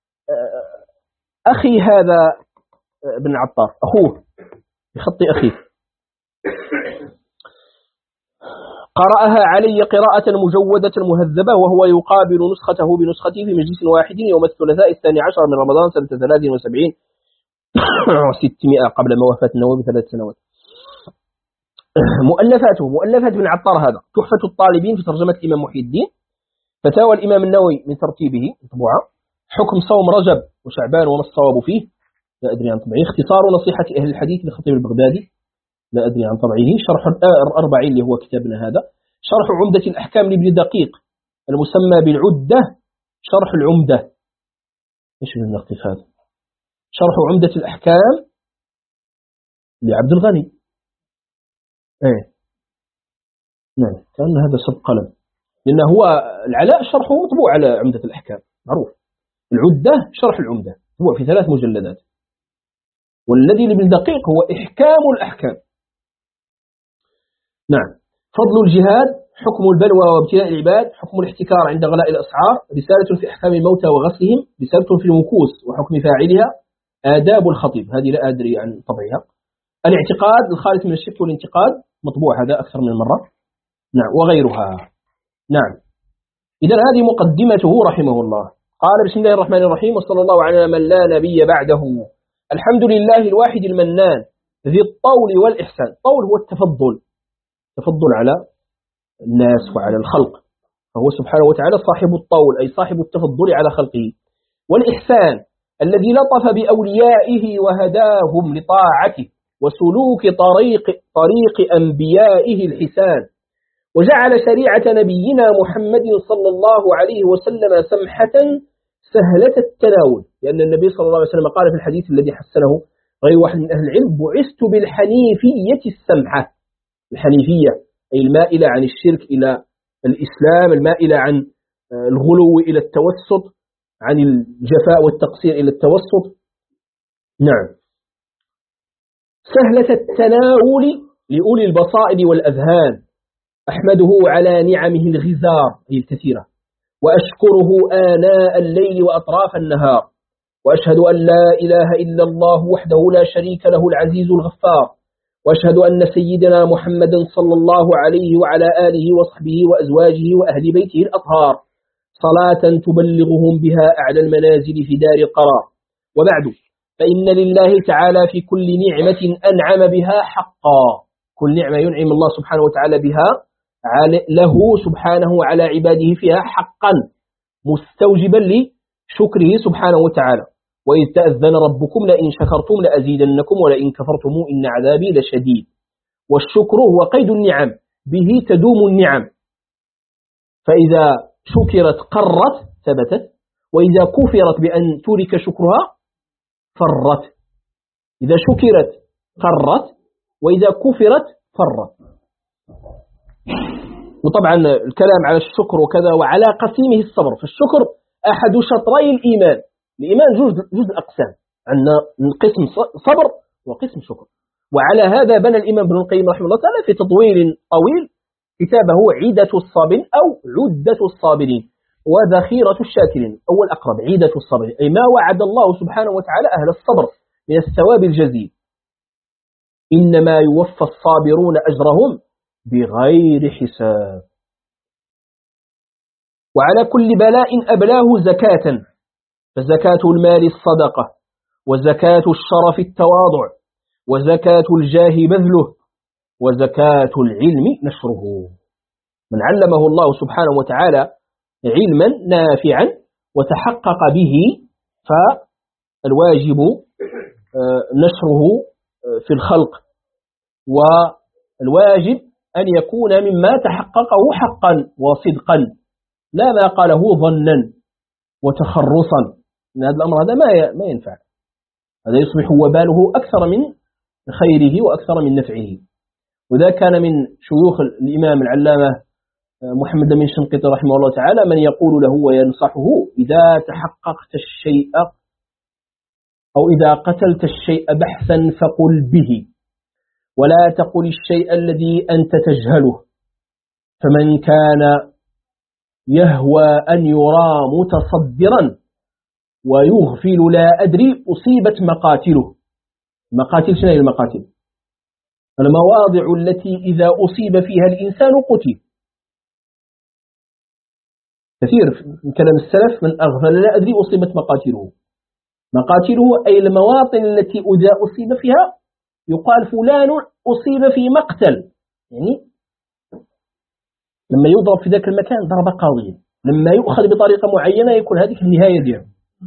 أخي هذا بن عطار، أخوه، بخط أخيه. قرأها علي قراءة مجودة مهذبة، وهو يقابل نسخته بنسختي في مجلس واحد يوم الثلاثاء الثاني عشر من رمضان سنة ثلاث وسبعين وستمائة قبل ما وفاة النووي بثلاث سنوات. مؤلفاته: مؤلفات ابن عطار هذا: تحفة الطالبين في ترجمة الإمام محي الدين، فتاوى الإمام النووي من ترتيبه مطبوعة، حكم صوم رجب وشعبان وما الصواب فيه، لا أدري عن طبعه، اختصار نصيحة أهل الحديث للخطيب البغدادي، لا أدري عن طبعه، شرح الأربعين اللي هو كتابنا هذا، شرح عمدة الأحكام لابن دقيق المسمى بالعدة، شرح العمدة، إيش اللقطة هذا؟ شرح عمدة الأحكام لعبد الغني، إيه نعم، كان هذا سبق قلم، لأنه هو العلاء شرحه مطبوع على عمدة الأحكام معروف، العدة شرح العمدة هو في ثلاث مجلدات، والذي لابن دقيق هو إحكام الأحكام. نعم. فضل الجهاد، حكم البلوى وابتلاء العباد، حكم الاحتكار عند غلاء الأسعار، رسالة في أحكام الموتى وغسلهم، رسالة في المكوس وحكم فاعلها، آداب الخطيب، هذه لا أدري عن طبعها، الاعتقاد الخالص من الشرك والانتقاد، مطبوع هذا أكثر من مرة، نعم، وغيرها. نعم. إذا هذه مقدمته رحمه الله. قال: بسم الله الرحمن الرحيم، وصلى الله على من لا نبي بعده. الحمد لله الواحد المنان ذي الطول والإحسان. الطول هو التفضل، تفضل على الناس وعلى الخلق، فهو سبحانه وتعالى صاحب الطول، أي صاحب التفضل على خلقه. والإحسان الذي لطف بأوليائه وهداهم لطاعته وسلوك طريق, طريق أنبيائه الحسان، وجعل شريعة نبينا محمد صلى الله عليه وسلم سمحة سهلة التناول، لأن النبي صلى الله عليه وسلم قال في الحديث الذي حسنه غير واحد من أهل العلم: بعثت بالحنيفية السمحة. الحنيفية أي المائلة عن الشرك إلى الإسلام، المائلة عن الغلو إلى التوسط، عن الجفاء والتقصير إلى التوسط. نعم، سهلة التناول لأولي البصائر والأذهان. أحمده على نعمه الغزار أي الكثيرة، وأشكره آناء الليل وأطراف النهار، وأشهد أن لا إله إلا الله وحده لا شريك له العزيز الغفار، وأشهد أن سيدنا محمد صلى الله عليه وعلى آله وصحبه وأزواجه وأهل بيته الأطهار صلاة تبلغهم بها أعلى المنازل في دار القرار. وبعد، فإن لله تعالى في كل نعمة أنعم بها حقا، كل نعمة ينعم الله سبحانه وتعالى بها له سبحانه على عباده فيها حقا مستوجبا لشكره سبحانه وتعالى. وإذ تأذن ربكم لئن شكرتم لأزيدنكم ولئن كفرتم إن عذابي لشديد. والشكر هو قيد النعم، به تدوم النعم، فإذا شكرت قرت ثبتت، وإذا كفرت بأن ترك شكرها فرت. إذا شكرت قرت، وإذا كفرت فرت. وطبعا الكلام على الشكر وكذا وعلى قسيمه الصبر، فالشكر أحد شطري الإيمان. الإيمان جزء جزء أقسام، عندنا قسم صبر وقسم شكر. وعلى هذا بنى الإمام ابن القيم رحمه الله تعالى في تطويل طويل كتابه عدة الصابرين أو عدة الصابرين وذخيرة الشاكرين، أول أقرب عدة الصابرين، أي ما وعد الله سبحانه وتعالى أهل الصبر من الثواب الجزيل. إنما يوفى الصابرون أجرهم بغير حساب. وعلى كل بلاء أبلاه زكاة، فزكاة المال الصدقة، وزكاة الشرف التواضع، وزكاة الجاه بذله، وزكاة العلم نشره. من علمه الله سبحانه وتعالى علما نافعا وتحقق به فالواجب نشره في الخلق، والواجب أن يكون مما تحققه حقا وصدقا، لا ما قاله ظنا وتخرصا. إن هذا الأمر هذا ما ما ينفع، هذا يصبح وباله أكثر من خيره وأكثر من نفعه. وذا كان من شيوخ الإمام العلامة محمد بن شنقيطي رحمه الله تعالى من يقول له وينصحه: إذا تحققت الشيء أو إذا قتلت الشيء بحثا فقل به، ولا تقل الشيء الذي أنت تجهله، فمن كان يهوى أن يرى متصدرا ويغفل لا أدري أصيبت مقاتله. مقاتل شنو هي المقاتل؟ المواضع التي إذا أصيب فيها الإنسان قتل. كثير من كلام السلف: من أغفل لا أدري أصيبت مقاتله. مقاتله أي المواطن التي إذا أصيب فيها يقال فلان أصيب في مقتل، يعني لما يضرب في ذاك المكان ضربة قاضية، لما يؤخذ بطريقة معينة يكون هذه النهاية ديالو.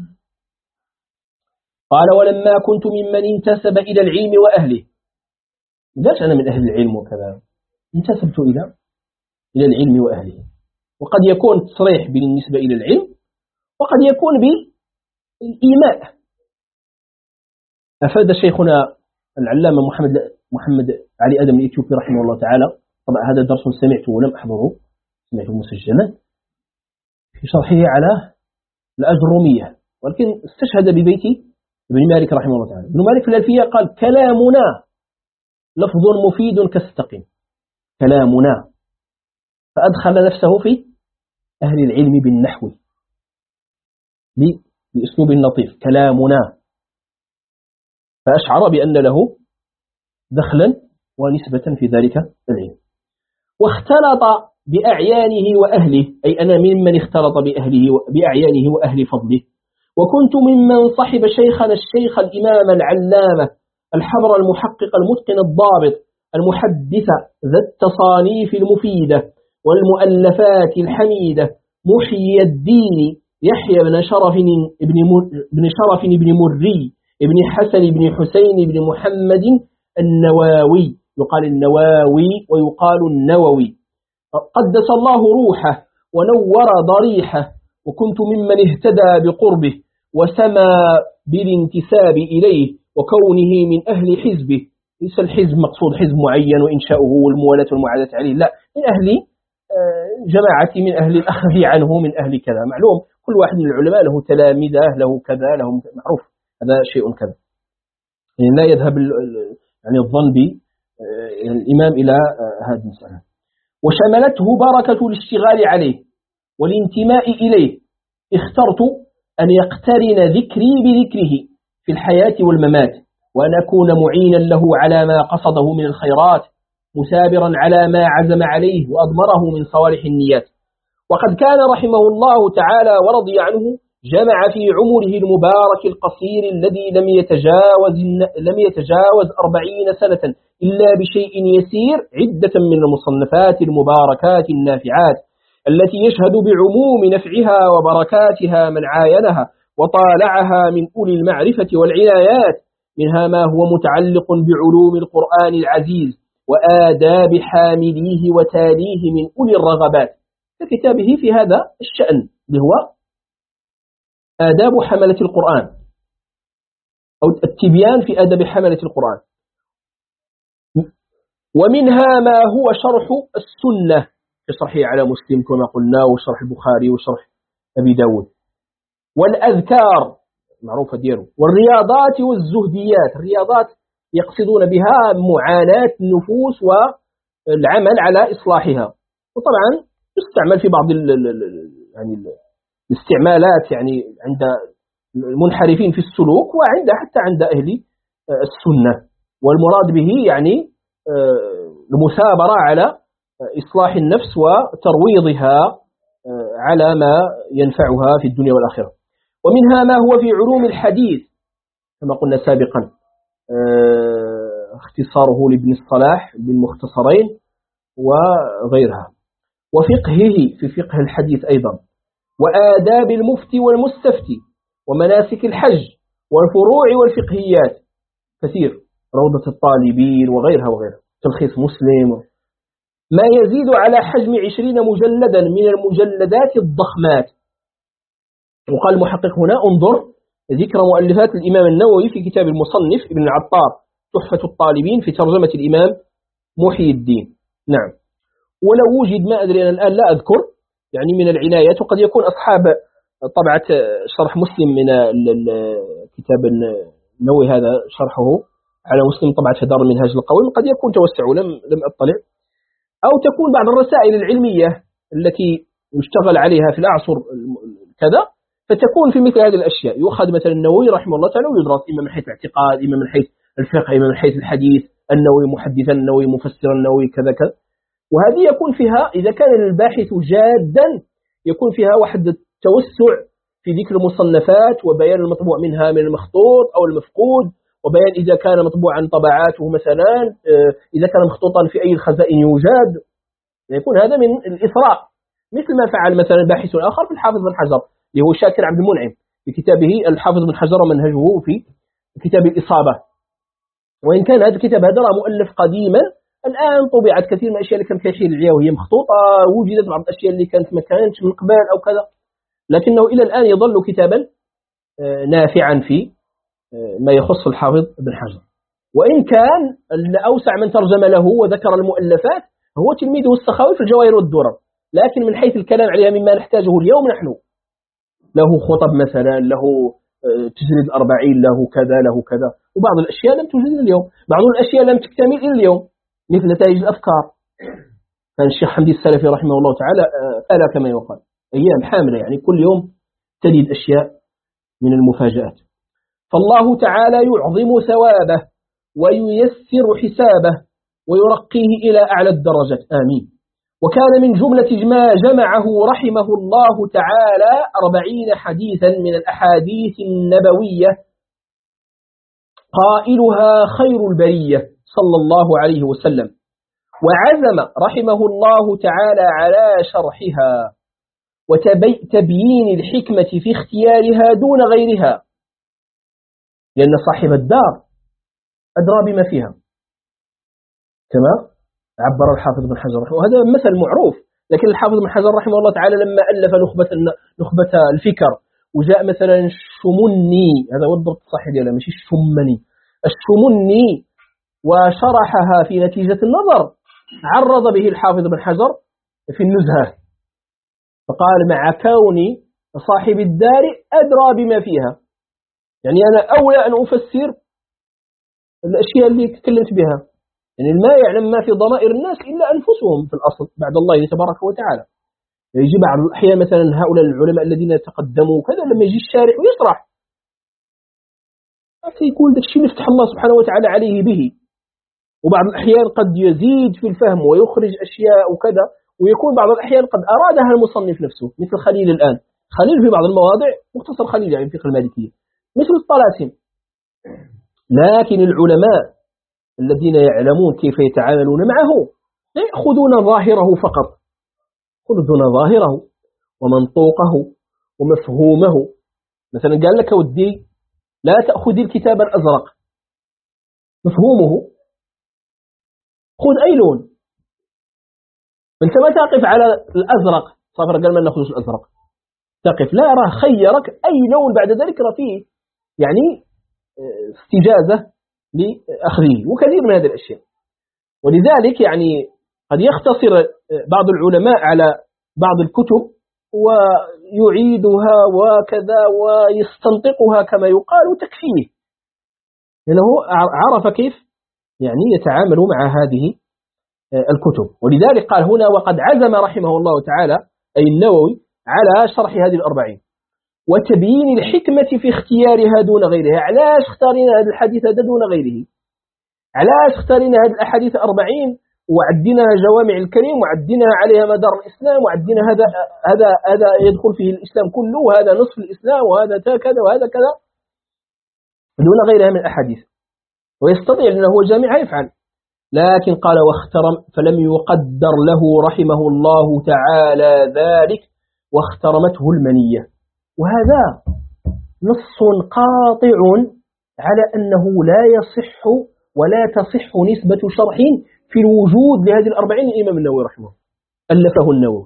قال: ولما كنت ممن انتسب إلى العلم وأهله. ليش أنا من أهل العلم وكذا؟ انتسبت إلى إلى العلم وأهله. وقد يكون تصريح بالنسبة إلى العلم، وقد يكون بالإيماء. أفاد شيخنا العلامة محمد محمد علي آدم الإثيوبي رحمه الله تعالى، طبعا هذا درس سمعته ولم أحضره، سمعته مسجلا، في شرحه على الأجرومية، ولكن استشهد ببيت ابن مالك رحمه الله تعالى. ابن مالك في الألفية قال: كلامنا لفظ مفيد كاستقم. كلامنا، فأدخل نفسه في أهل العلم بالنحو بأسلوب لطيف، كلامنا، فأشعر بأن له دخلا ونسبة في ذلك العلم. واختلط بأعيانه وأهله، أي أنا ممن اختلط بأهله بأعيانه وأهل فضله. وكنت ممن صحب شيخنا الشيخ الإمام العلامة الحبر المحقق المتقن الضابط المحدث ذا التصانيف المفيدة والمؤلفات الحميدة محيي الدين يحيى بن شرف بن بن شرف بن مري بن حسن بن حسين بن محمد النواوي، يقال النواوي ويقال النووي، قدس الله روحه ونور ضريحه، وكنت ممن اهتدى بقربه وسمى بالانتساب إليه وكونه من أهل حزبه. ليس الحزب مقصود حزب معين وإنشاؤه والموالاة والمعاداة عليه، لا، من أهل جماعة، من أهل الأخذ عنه، من أهل كذا. معلوم كل واحد من العلماء له تلامذة، له كذا، له معروف، هذا شيء كذا. يعني لا يذهب يعني الظن بالإمام إلى هذه المسألة. وشملته بركة الاشتغال عليه والانتماء إليه. اخترت أن يقترن ذكري بذكره في الحياة والممات، وأن أكون معينا له على ما قصده من الخيرات، مثابرا على ما عزم عليه وأضمره من صالح النيات. وقد كان رحمه الله تعالى ورضي عنه جمع في عمره المبارك القصير الذي لم يتجاوز لم يتجاوز أربعين سنة إلا بشيء يسير عدة من المصنفات المباركات النافعات التي يشهد بعموم نفعها وبركاتها من عاينها وطالعها من أولي المعرفة والعنايات، منها ما هو متعلق بعلوم القرآن العزيز وآداب حامليه وتاليه من أولي الرغبات، ككتابه في هذا الشأن اللي هو آداب حملة القرآن أو التبيان في آداب حملة القرآن. ومنها ما هو شرح السنة كشرحه على مسلم كما قلنا، وشرح البخاري وشرح أبي داود، والأذكار معروفة ديره، والرياضات والزهديات. الرياضات يقصدون بها معاناة النفوس والعمل على إصلاحها، وطبعا يستعمل في بعض ال ال يعني الاستعمالات يعني عند المنحرفين في السلوك، وعند حتى عند أهل السنة، والمراد به يعني المثابرة على إصلاح النفس وترويضها على ما ينفعها في الدنيا والآخرة. ومنها ما هو في علوم الحديث كما قلنا سابقا، اختصاره لابن الصلاح بالمختصرين وغيرها، وفقهه في فقه الحديث أيضا، وآداب المفتي والمستفتي، ومناسك الحج، والفروع والفقهيات كثير، روضة الطالبين وغيرها وغيرها، تلخيص مسلم، ما يزيد على حجم عشرين مجلدا من المجلدات الضخمات. وقال المحقق هنا انظر ذكر مؤلفات الإمام النووي في كتاب المصنف ابن العطار تحفة الطالبين في ترجمة الإمام محي الدين. نعم، ولو وجد ما أدري أنا الآن لا أذكر يعني من العنايات، وقد يكون أصحاب طبعة شرح مسلم من الكتاب النووي هذا شرحه على مسلم طبعة دار المنهاج القويم قد يكون توسعوا، لم لم أطلع، أو تكون بعض الرسائل العلمية التي يشتغل عليها في الأعصر كذا، فتكون في مثل هذه الأشياء يؤخذ مثلا النووي رحمه الله تعالى ويدرس إما من حيث الاعتقاد، إما من حيث الفقه، إما من حيث الحديث، النووي محدثا، النووي مفسرا، النووي كذا كذا. وهذه يكون فيها إذا كان الباحث جادا يكون فيها واحد التوسع في ذكر المصنفات وبيان المطبوع منها من المخطوط أو المفقود، وبيان إذا كان مطبوعا طبعاته مثلا، إذا كان مخطوطا في أي الخزائن يوجد، يكون هذا من الإثراء، مثل ما فعل مثلا باحث آخر في الحافظ بن حجر اللي هو شاكر عبد المنعم في كتابه الحافظ بن حجر ومنهجه في كتاب الإصابة. وإن كان هذا الكتاب هذا مؤلف قديما، الآن طبعت كثير من الأشياء اللي كانت كيحيل العيا وهي مخطوطة، وجدت بعض الأشياء اللي كانت ما كانتش من قبل أو كذا، لكنه إلى الآن يظل كتابا نافعا في ما يخص الحافظ بن حجر. وإن كان أوسع من ترجم له وذكر المؤلفات هو تلميذه السخاوي في الجواهر والدرر، لكن من حيث الكلام عليها مما نحتاجه اليوم نحن، له خطب مثلا، له تجريد الأربعين، له كذا له كذا، وبعض الأشياء لم توجد اليوم، بعض الأشياء لم تكتمل إلى اليوم، مثل نتائج الأفكار. كان الشيخ حمدي السلفي رحمه الله تعالى ألا كما يقال أيام حاملة، يعني كل يوم تجد أشياء من المفاجآت. فالله تعالى يعظم ثوابه وييسر حسابه ويرقيه إلى أعلى الدرجات، آمين. وكان من جملة ما جمعه رحمه الله تعالى أربعين حديثا من الأحاديث النبوية قائلها خير البرية صلى الله عليه وسلم، وعزم رحمه الله تعالى على شرحها وتبيين الحكمة في اختيارها دون غيرها، لأن صاحب الدار أدرى بما فيها، كما عبر الحافظ بن حجر رحمه الله. وهذا مثل معروف، لكن الحافظ بن حجر رحمه الله تعالى لما ألف نخبة نخبة الفكر، وجاء مثلا الشمني، هذا هو الضبط الصحيح ديالها ماشي الشمني، الشمني، وشرحها في نتيجة النظر، عرض به الحافظ بن حجر في النزهة، فقال مع كون صاحب الدار أدرى بما فيها، يعني أنا أولى أن أفسر الأشياء اللي تكلمت بها، يعني ما يعلم ما في ضمائر الناس إلا أنفسهم في الأصل بعد الله تبارك وتعالى. يجي بعض الأحيان مثلا هؤلاء العلماء الذين تقدموا كذا لما يجي الشارح ويشرح يقول ذاك الشيء اللي فتح الله سبحانه وتعالى عليه به، وبعض الأحيان قد يزيد في الفهم ويخرج أشياء وكذا، ويكون بعض الأحيان قد أرادها المصنف نفسه، مثل خليل الآن، خليل في بعض المواضع مختصر خليل يعني في فقه المالكية مثل الطلاسم. لكن العلماء الذين يعلمون كيف يتعاملون معه لا يأخذون ظاهره فقط، يأخذون ظاهره ومنطوقه ومفهومه. مثلا قال لك ودي لا تأخذ الكتاب الأزرق، مفهومه خذ أي لون، أنت ما تقف على الأزرق صافر قال ما نأخذش الأزرق، تقف لا راه خيرك أي لون بعد ذلك راه فيه يعني استجازة لأخذه، وكثير من هذه الأشياء. ولذلك يعني قد يختصر بعض العلماء على بعض الكتب ويعيدها وكذا ويستنطقها كما يقال وتكفيه، لأنه عرف كيف يعني يتعامل مع هذه الكتب. ولذلك قال هنا وقد عزم رحمه الله تعالى أي النووي على شرح هذه الأربعين وتبيين الحكمة في اختيارها دون غيرها. علاش اختارنا هذا الحديث هذا دون غيره؟ علاش اختارنا هذه الأحاديث أربعين وعديناها جوامع الكريم وعديناها عليها مدار الإسلام وعدينا هذا هذا هذا يدخل فيه الإسلام كله وهذا نصف الإسلام وهذا كذا وهذا كذا دون غيرها من الأحاديث؟ ويستطيع أنه هو جامع يفعل، لكن قال واخترم فلم يقدر له رحمه الله تعالى ذلك واخترمته المنية. وهذا نص قاطع على أنه لا يصح ولا تصح نسبة شرح في الوجود لهذه الأربعين الإمام النووي رحمه ألفه النووي،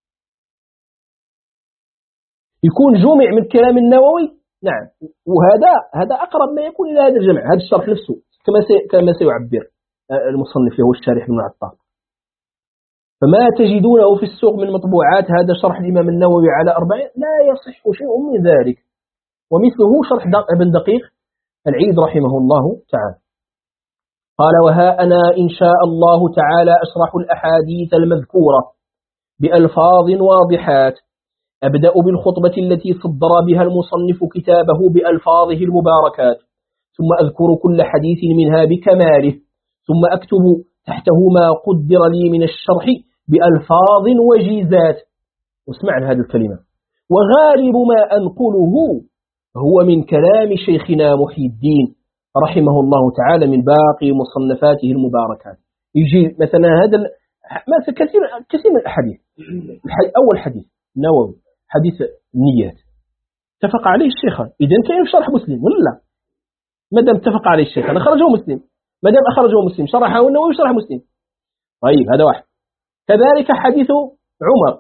يكون جمع من كلام النووي. نعم، وهذا هذا أقرب ما يكون إلى هذا الجمع، هذا الشرح نفسه كما سي كما سيعبر المصنف هو الشارح بن عطار. فما تجدونه في السوق من مطبوعات هذا شرح الإمام النووي على أربعين لا يصح شيء من ذلك، ومثله شرح ابن دقيق العيد رحمه الله تعالى. قال وها أنا إن شاء الله تعالى أشرح الأحاديث المذكورة بألفاظ واضحات، أبدأ بالخطبة التي صدر بها المصنف كتابه بألفاظه المباركات، ثم أذكر كل حديث منها بكماله، ثم أكتب تحته ما قدر لي من الشرح بألفاظ وجيزات. واسمعنا هذه الكلمة: وغالب ما أنقله هو من كلام شيخنا محي الدين رحمه الله تعالى من باقي مصنفاته المباركات. يجي مثلا هذا مثلا كثير كثير من الأحاديث. أول حديث النووي حديث النيات اتفق عليه الشيخان، إذن كان في شرح مسلم ولا لا؟ ما دام اتفق عليه الشيخان أخرجه مسلم، ما دام أخرجه مسلم شرحه النووي شرح مسلم. طيب هذا واحد. كذلك حديث عمر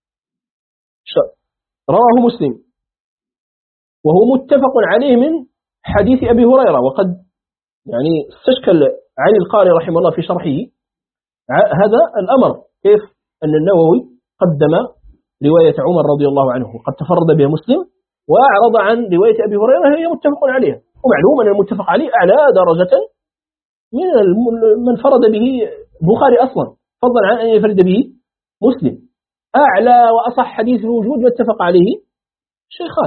رواه مسلم وهو متفق عليه من حديث أبي هريرة، وقد يعني استشكل علي القاري رحمه الله في شرحه هذا الأمر، كيف أن النووي قدم رواية عمر رضي الله عنه قد تفرد بها مسلم وأعرض عن رواية أبي هريرة هي متفق عليها. ومعلوم أن المتفق عليه أعلى درجة من من فرد به البخاري أصلا، فضلا عن أن يفرد به مسلم. أعلى وأصح حديث الوجود ما اتفق عليه شيخان.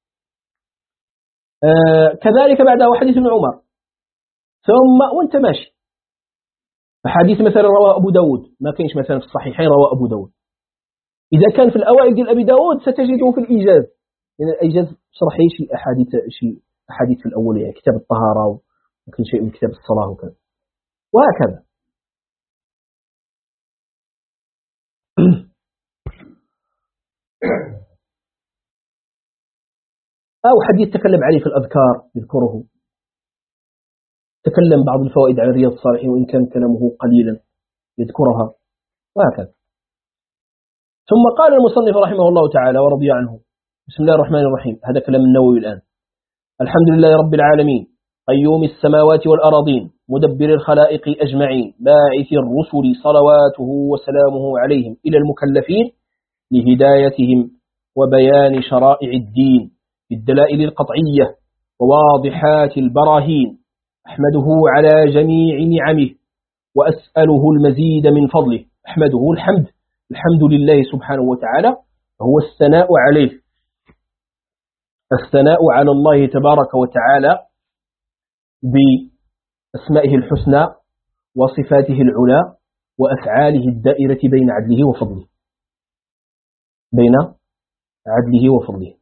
آه كذلك بعده حديث ابن عمر، ثم وانت ماشي حديث مثلا رواه أبو داود، ما كانش مثلا في الصحيحين رواه أبو داود، إذا كان في الأوائل ديال أبي داود ستجده في الإيجاز، لأن يعني الإيجاز شرح شيء أحاديث شيء أحاديث في الأول، يعني كتاب الطهارة وممكن شيء من كتاب الصلاة وكذا وهكذا. أو حديث تكلم عليه في الأذكار يذكره، تكلم بعض الفوائد على رياض الصالحين وإن كان كلامه قليلا يذكرها، وهكذا. ثم قال المصنف رحمه الله تعالى ورضي عنه: بسم الله الرحمن الرحيم. هذا كلام النووي الآن. الحمد لله رب العالمين، قيوم السماوات والأراضين، مدبر الخلائق أجمعين، باعث الرسل صلواته وسلامه عليهم إلى المكلفين لهدايتهم وبيان شرائع الدين بالدلائل القطعية وواضحات البراهين. أحمده على جميع نعمه وأسأله المزيد من فضله. أحمده الحمد، الحمد لله سبحانه وتعالى، هو الثناء عليه، الثناء على الله تبارك وتعالى بأسمائه الحسنى وصفاته العلى وأفعاله الدائرة بين عدله وفضله، بين عدله وفضله.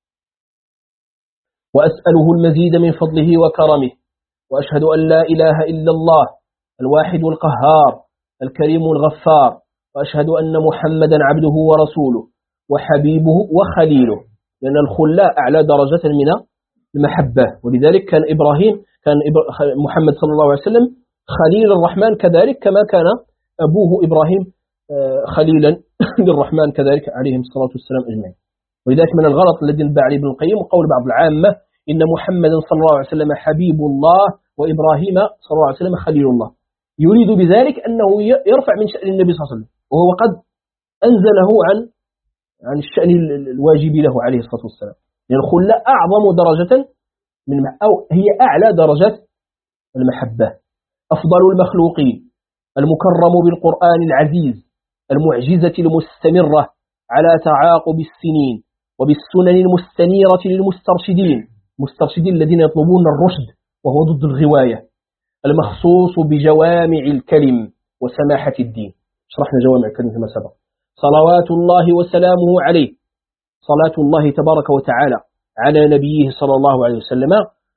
وأسأله المزيد من فضله وكرمه، وأشهد أن لا إله إلا الله الواحد القهار الكريم الغفار، وأشهد أن محمدا عبده ورسوله وحبيبه وخليله، لأن الخلاء أعلى درجة من المحبة. ولذلك كان إبراهيم كان محمد صلى الله عليه وسلم خليل الرحمن كذلك، كما كان أبوه إبراهيم خليلا للرحمن كذلك عليهم الصلاة والسلام أجمعين. ولذلك من الغلط الذي نبع عليه ابن القيم وقول بعض العامة إن محمدا صلى الله عليه وسلم حبيب الله وإبراهيم صلى الله عليه وسلم خليل الله، يريد بذلك أنه يرفع من شأن النبي صلى الله عليه وسلم، وهو قد أنزله عن عن الشأن الواجب له عليه الصلاة والسلام. لأن يعني الخلة أعظم درجة من أو هي أعلى درجات المحبة، أفضل المخلوقين، المكرم بالقرآن العزيز، المعجزة المستمرة على تعاقب السنين وبالسنن المستنيرة للمسترشدين، مسترشدين الذين يطلبون الرشد وهو ضد الغواية، المخصوص بجوامع الكلم وسماحة الدين. شرحنا جوامع الكلم كما سبق. صلوات الله وسلامه عليه، صلاة الله تبارك وتعالى على نبيه صلى الله عليه وسلم،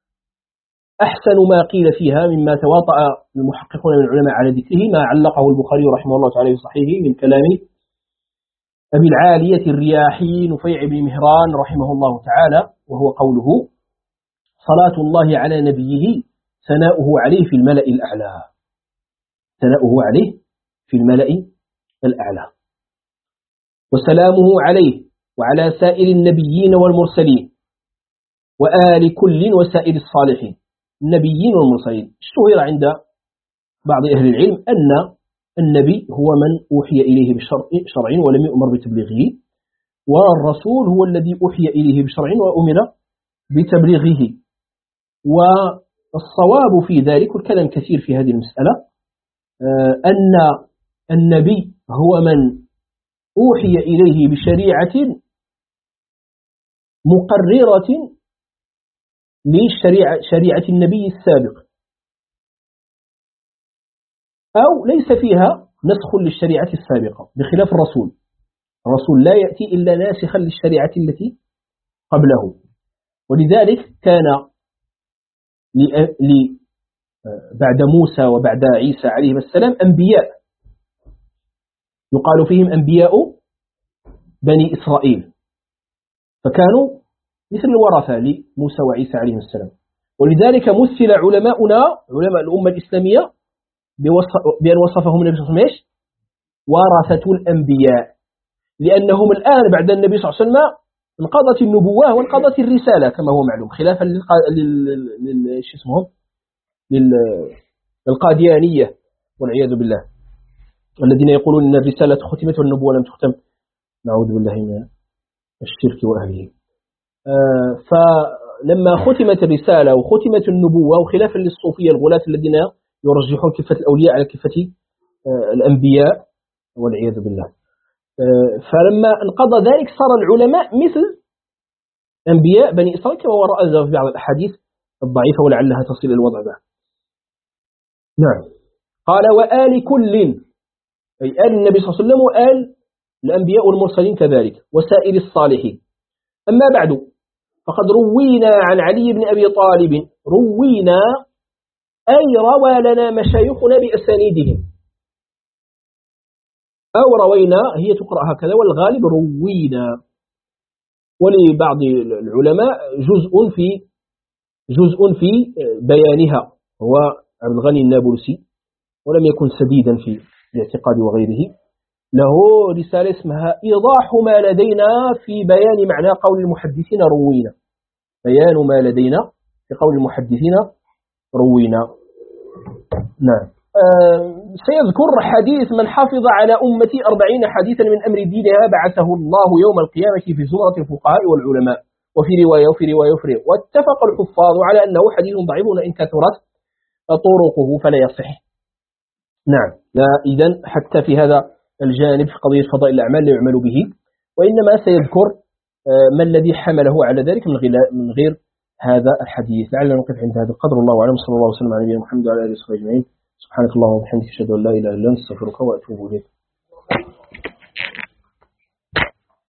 أحسن ما قيل فيها مما تواطأ المحققون من العلماء على ذكره ما علقه البخاري رحمه الله تعالى في صحيحه من كلام أبي العالية الرياحي نفيع بن مهران رحمه الله تعالى، وهو قوله: صلاة الله على نبيه ثناؤه عليه في الملأ الأعلى، ثناؤه عليه في الملأ الأعلى، وسلامه عليه وعلى سائر النبيين والمرسلين وآل كل وسائر الصالحين، النبيين والمرسلين. اشتهر عند بعض أهل العلم أن النبي هو من أوحي إليه بشرع ولم يؤمر بتبليغه، والرسول هو الذي أوحي إليه بشرع وأمر بتبليغه. والصواب في ذلك، والكلام كثير في هذه المسألة، أن النبي هو من أوحي إليه بشريعة مقررة لشريعة شريعة النبي السابق، أو ليس فيها نسخ للشريعة السابقة، بخلاف الرسول. الرسول لا يأتي إلا ناسخا للشريعة التي قبله. ولذلك كان بعد موسى وبعد عيسى عليهم السلام أنبياء يقال فيهم أنبياء بني إسرائيل، فكانوا مثل الورثة لموسى وعيسى عليهم السلام. ولذلك مثل علماؤنا علماء الأمة الإسلامية بأن وصفهم النبي صلى الله عليه وسلم ورثة الأنبياء، لأنهم الآن بعد النبي صلى الله عليه وسلم انقضت النبوة وانقضت الرسالة كما هو معلوم، خلافا للقاديانية والعياذ بالله، الذين يقولون أن الرسالة ختمت والنبوة لم تختم، نعوذ بالله من الشرك وأهله. آه فلما ختمت الرسالة وختمت النبوة، وخلافا للصوفية الغلاة الذين يرجحون كفة الأولياء على كفة آه الأنبياء والعياذ بالله، آه فلما انقضى ذلك صار العلماء مثل أنبياء بني إسرائيل كما ورأى في بعض الأحاديث الضعيفة ولعلها تصل الوضع بعد. نعم. قال وآل كل، أي آل النبي صلى الله عليه وسلم وآل الأنبياء والمرسلين كذلك وسائر الصالحين. أما بعد، فقد روينا عن علي بن أبي طالب، روينا أي روى لنا مشايخنا بأسانيدهم، أو روينا هي تقرأ هكذا والغالب روينا، ولبعض العلماء جزء في جزء في بيانها، هو عبد الغني النابلسي، ولم يكن سديدا في الاعتقاد وغيره، له رسالة اسمها إيضاح ما لدينا في بيان معنى قول المحدثين روينا، بيان ما لدينا في قول المحدثين روينا. نعم. آه سيذكر حديث من حافظ على أمتي أربعين حديثا من أمر دينها بعثه الله يوم القيامة في زمرة الفقهاء والعلماء، وفي رواية وفي رواية وفي رواية واتفق الحفاظ على أنه حديث ضعيف وإن كثرت طرقه فلا يصح. نعم. لا إذن حتى في هذا الجانب في قضية فضائل الأعمال لا يعمل به، وإنما سيذكر ما الذي حمله على ذلك من غير من غير هذا الحديث. لعلنا نقف عند هذا القدر. الله أعلم. صلى الله وسلم على نبينا محمد وعلى آله وصحبه أجمعين. سبحانك اللهم وبحمدك أشهد أن لا إله إلا أنت أستغفرك وأتوب إليك.